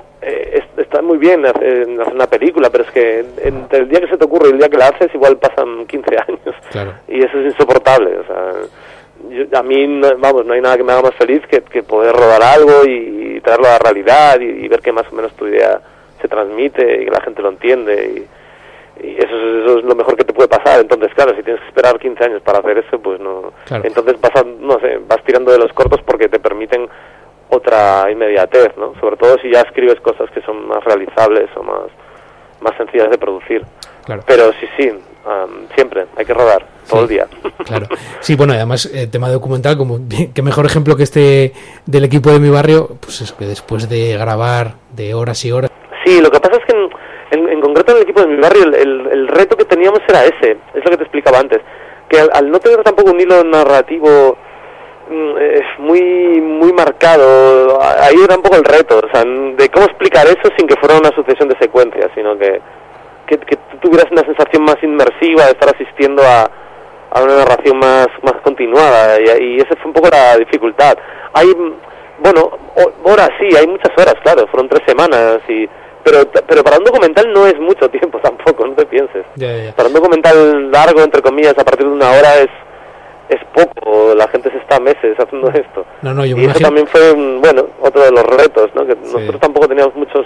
Eh, es, está muy bien hacer, hacer una película, pero es que entre el día que se te ocurre y el día que la haces igual pasan quince años. Claro. Y eso es insoportable, o sea... Yo, a mí, no, vamos, no hay nada que me haga más feliz que, que poder rodar algo y, y traerlo a la realidad y, y ver que más o menos tu idea se transmite y que la gente lo entiende, y, y eso, eso es lo mejor que te puede pasar. Entonces, claro, si tienes que esperar quince años para hacer eso, pues no. Claro. Entonces vas, a, no sé, vas tirando de los cortos porque te permiten otra inmediatez, ¿no? Sobre todo si ya escribes cosas que son más realizables o más, más sencillas de producir. Claro. Pero sí, sí, um, siempre hay que rodar, todo sí, el día. Claro. Sí, bueno, además, el tema documental, como qué mejor ejemplo que este del equipo de mi barrio, pues eso, que después de grabar de horas y horas... Sí, lo que pasa es que en, en, en concreto en el equipo de mi barrio, el, el, el reto que teníamos era ese, es lo que te explicaba antes, que al, al no tener tampoco un hilo narrativo eh, muy muy marcado, ahí era un poco el reto, o sea, de cómo explicar eso sin que fuera una sucesión de secuencias, sino que Que, que tú tuvieras una sensación más inmersiva de estar asistiendo a, a una narración más más continuada, y, y esa fue un poco la dificultad. Hay, bueno, horas sí, hay muchas horas, claro, fueron tres semanas, y pero pero para un documental no es mucho tiempo tampoco, no te pienses. Yeah, yeah. Para un documental largo, entre comillas, a partir de una hora es es poco, la gente se está meses haciendo esto. No, no, yo y eso imagino... también fue, bueno, otro de los retos, ¿no? Que sí. Nosotros tampoco teníamos muchos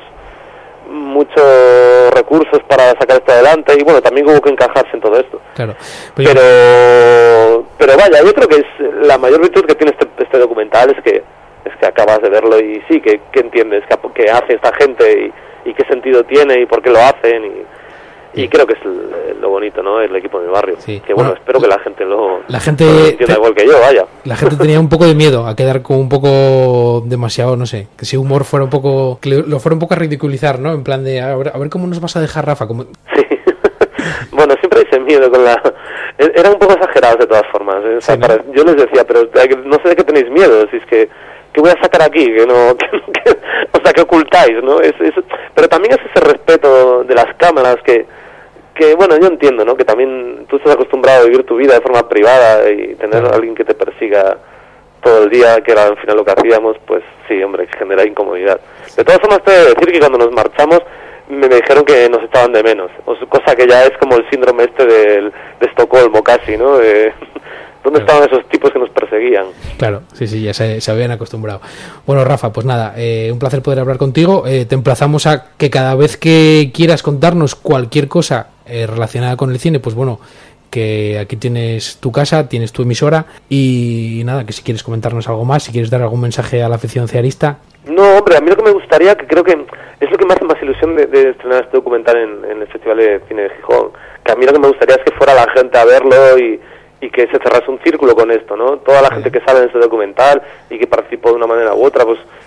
muchos recursos para sacar esto adelante, y bueno, también hubo que encajarse en todo esto. Claro. Pero pero, pero vaya, yo creo que es la mayor virtud que tiene este, este documental es que es que acabas de verlo y sí, que, que entiendes que, que hace esta gente y, y qué sentido tiene y por qué lo hacen, y Y creo que es lo bonito, ¿no? El equipo de mi barrio. Sí. Que bueno, bueno, espero que la gente lo, la gente lo entienda igual que yo, vaya. La gente tenía un poco de miedo a quedar como un poco demasiado, no sé, que si humor fuera un poco, que lo fuera un poco a ridiculizar, ¿no? En plan de, a ver, a ver cómo nos vas a dejar, Rafa. Como... Sí. Bueno, siempre hay ese miedo con la... Eran un poco exagerados de todas formas, ¿eh? O sea, sí, ¿no? Para... Yo les decía, pero no sé de qué tenéis miedo, si es que... ¿Qué voy a sacar aquí? Que no, que, que, o sea, que ocultáis, ¿no? Es, es, pero también es ese respeto de las cámaras que... que bueno, yo entiendo, ¿no? Que también tú estás acostumbrado a vivir tu vida de forma privada y tener a alguien que te persiga todo el día, que era al final lo que hacíamos, pues sí, hombre, que genera incomodidad. De todas formas, te voy a decir que cuando nos marchamos me, me dijeron que nos echaban de menos, cosa que ya es como el síndrome este del, de Estocolmo casi, ¿no? De, ¿dónde claro. estaban esos tipos que nos perseguían? Claro, sí, sí, ya se, se habían acostumbrado. Bueno, Rafa, pues nada, eh, un placer poder hablar contigo. Eh, te emplazamos a que cada vez que quieras contarnos cualquier cosa eh, relacionada con el cine, pues bueno, que aquí tienes tu casa, tienes tu emisora, y, y nada, que si quieres comentarnos algo más, si quieres dar algún mensaje a la afición cearista. No, hombre, a mí lo que me gustaría, que creo que es lo que me hace más ilusión de, de estrenar este documental en, en el Festival de Cine de Gijón, que a mí lo que me gustaría es que fuera la gente a verlo y y que se cerrase un círculo con esto, ¿no? Toda la gente que sale en ese documental y que participó de una manera u otra, pues tiene un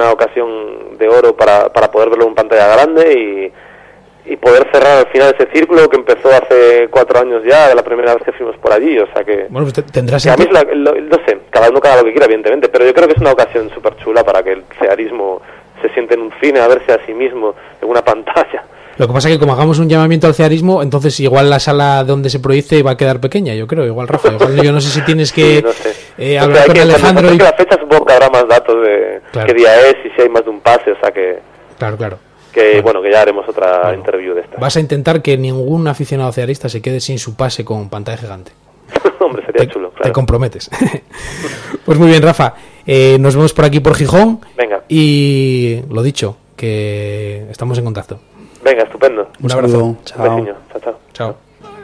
una ocasión de oro para, para poder verlo en pantalla grande y, y poder cerrar al final ese círculo que empezó hace cuatro años ya, de la primera vez que fuimos por allí, o sea que... Bueno, pues tendrás... Que a mí es la, lo, no sé, cada uno cada lo que quiera, evidentemente, pero yo creo que es una ocasión súper chula para que el cearismo se siente en un cine a verse a sí mismo en una pantalla. Lo que pasa es que como hagamos un llamamiento al cearismo, entonces igual la sala donde se proyecte va a quedar pequeña, yo creo, igual Rafa, igual yo no sé si tienes que sí, no sé. eh, no hablar sé, con que, Alejandro y... que la fecha supongo que habrá más datos de claro. qué día es y si hay más de un pase, o sea que... Claro, claro. Que bueno, bueno que ya haremos otra bueno, interview de esta. Vas a intentar que ningún aficionado cearista se quede sin su pase con pantalla gigante. Hombre, sería te, chulo, claro. Te comprometes. Pues muy bien, Rafa, eh, nos vemos por aquí por Gijón. Venga. Y lo dicho, que estamos en contacto. Venga, estupendo. Un, Un abrazo. Saludo. Chao. Un besiño. Chao, chao. Chao.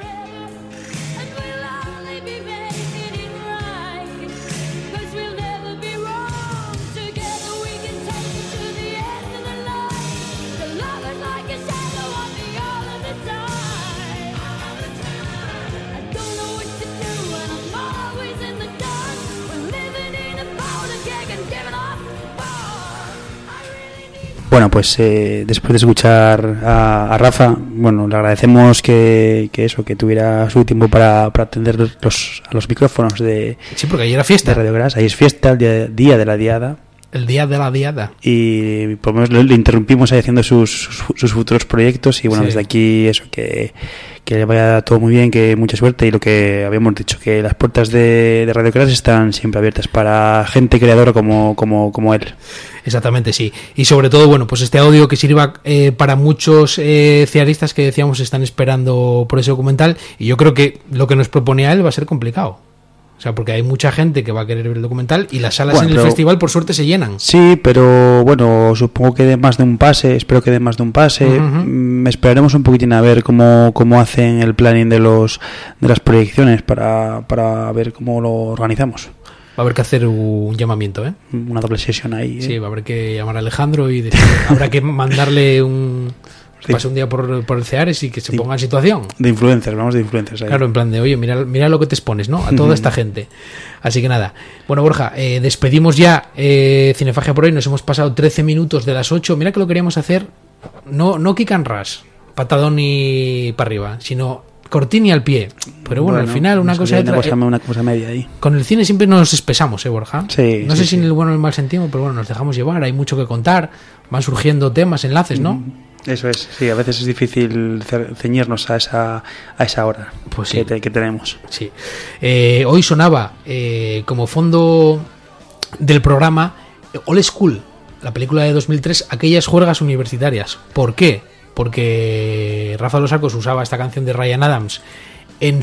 Bueno, pues eh, después de escuchar a, a Rafa, bueno, le agradecemos que, que eso, que tuviera su tiempo para, para atender los, a los micrófonos de, sí, porque ayer era fiesta. de Radio Gras. Ahí es fiesta, el día, día de la diada. El día de la diada. Y por lo menos le, le interrumpimos ahí haciendo sus, sus, sus futuros proyectos y bueno, sí. Desde aquí eso, que, que le vaya todo muy bien, que mucha suerte y lo que habíamos dicho, que las puertas de, de Radio Gras están siempre abiertas para gente creadora como, como, como él. Exactamente, sí. Y sobre todo, bueno, pues este audio que sirva eh, para muchos eh, cearistas que decíamos están esperando por ese documental, y yo creo que lo que nos proponía él va a ser complicado. O sea, porque hay mucha gente que va a querer ver el documental y las salas bueno, en el pero, festival por suerte se llenan. Sí, pero bueno, supongo que de más de un pase, espero que de más de un pase. Uh-huh. Mm, esperaremos un poquitín a ver cómo, cómo hacen el planning de los de las proyecciones para, para ver cómo lo organizamos. Va a haber que hacer un llamamiento, ¿eh? Una doble sesión ahí. ¿eh? Sí, va a haber que llamar a Alejandro y decir, habrá que mandarle un... Sí. Pase un día por, por el Ceares y que se ponga en situación. De influencers, vamos de influencers. Ahí. Claro, en plan de, oye, mira, mira lo que te expones, ¿no? A toda esta gente. Así que nada. Bueno, Borja, eh, despedimos ya eh, Cinefagia por hoy. Nos hemos pasado trece minutos de las ocho. Mira que lo queríamos hacer, no, no kick and rush, patadón y para arriba, sino cortín y al pie. Pero bueno, bueno al final una cosa, una, cosa, una cosa media ahí. Con el cine siempre nos espesamos, ¿eh, Borja? Sí. No sí, sé sí. si en el bueno o en el mal sentido, pero bueno, nos dejamos llevar. Hay mucho que contar. Van surgiendo temas, enlaces, ¿no? Mm. Eso es, sí, a veces es difícil ceñirnos a esa a esa hora pues sí. que, te, que tenemos. Sí. Eh, hoy sonaba eh, como fondo del programa Old School, la película de dos mil tres, aquellas juergas universitarias. ¿Por qué? Porque Rafa Los Arcos usaba esta canción de Ryan Adams en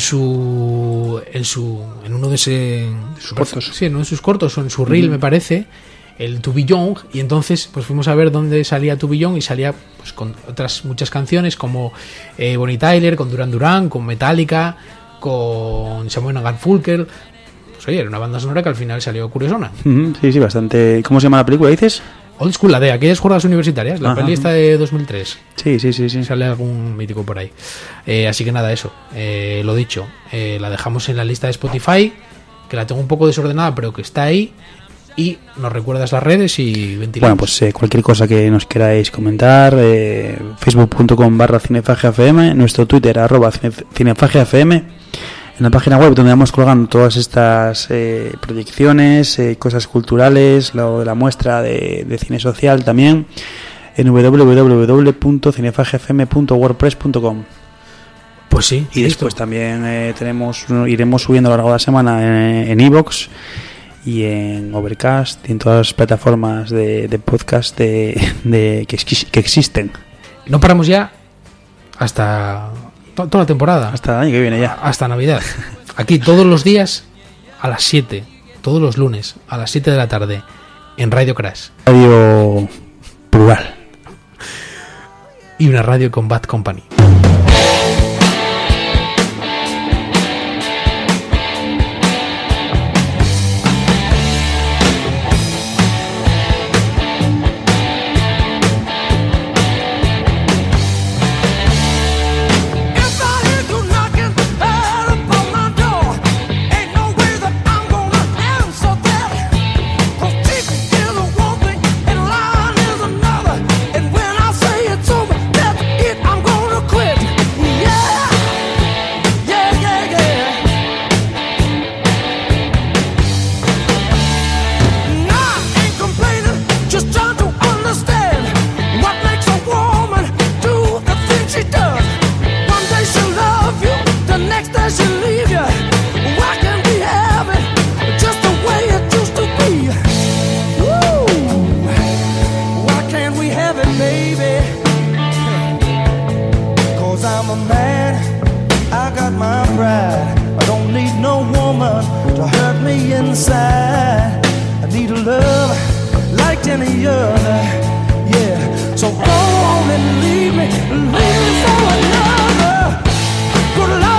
su en su en uno de ese, sus cortos. Sí, en uno de sus cortos o en su reel, mm-hmm. me parece. El To Be Young, y entonces pues fuimos a ver dónde salía To Be Young y salía pues con otras muchas canciones como eh, Bonnie Tyler, con Duran Duran, con Metallica, con Simon and Garfunkel. Pues oye, era una banda sonora que al final salió curiosona. Mm-hmm, sí, sí, bastante. ¿Cómo se llama la película, dices? Old School, la de aquellas juergas universitarias, la Ajá. peli esta de dos mil tres. Sí, sí, sí, sí. Sale algún mítico por ahí. Eh, así que nada, eso, eh, lo dicho, eh, la dejamos en la lista de Spotify, que la tengo un poco desordenada, pero que está ahí. Y nos recuerdas las redes y ventilamos. Bueno, pues eh, cualquier cosa que nos queráis comentar, eh, facebook punto com barra cinefagiafm, nuestro Twitter arroba cinefagiafm, en la página web donde vamos colgando todas estas eh, proyecciones, eh, cosas culturales, lo de la muestra de, de cine social también, en doble u doble u doble u punto cinefagiafm punto wordpress punto com. Pues sí. Y después listo. también eh, tenemos iremos subiendo a lo largo de la semana en iVoox y en Overcast y en todas las plataformas de, de podcast de, de que, que existen. No paramos ya hasta to, toda la temporada. Hasta el año que viene ya. Hasta Navidad. Aquí todos los días a las siete, todos los lunes a las siete de la tarde en Radio Crash. Radio plural. Y una radio con Bad Company. Alive. ride. I don't need no woman to hurt me inside. I need a love like any other, yeah. So go on and leave me, leave me for another. Good luck.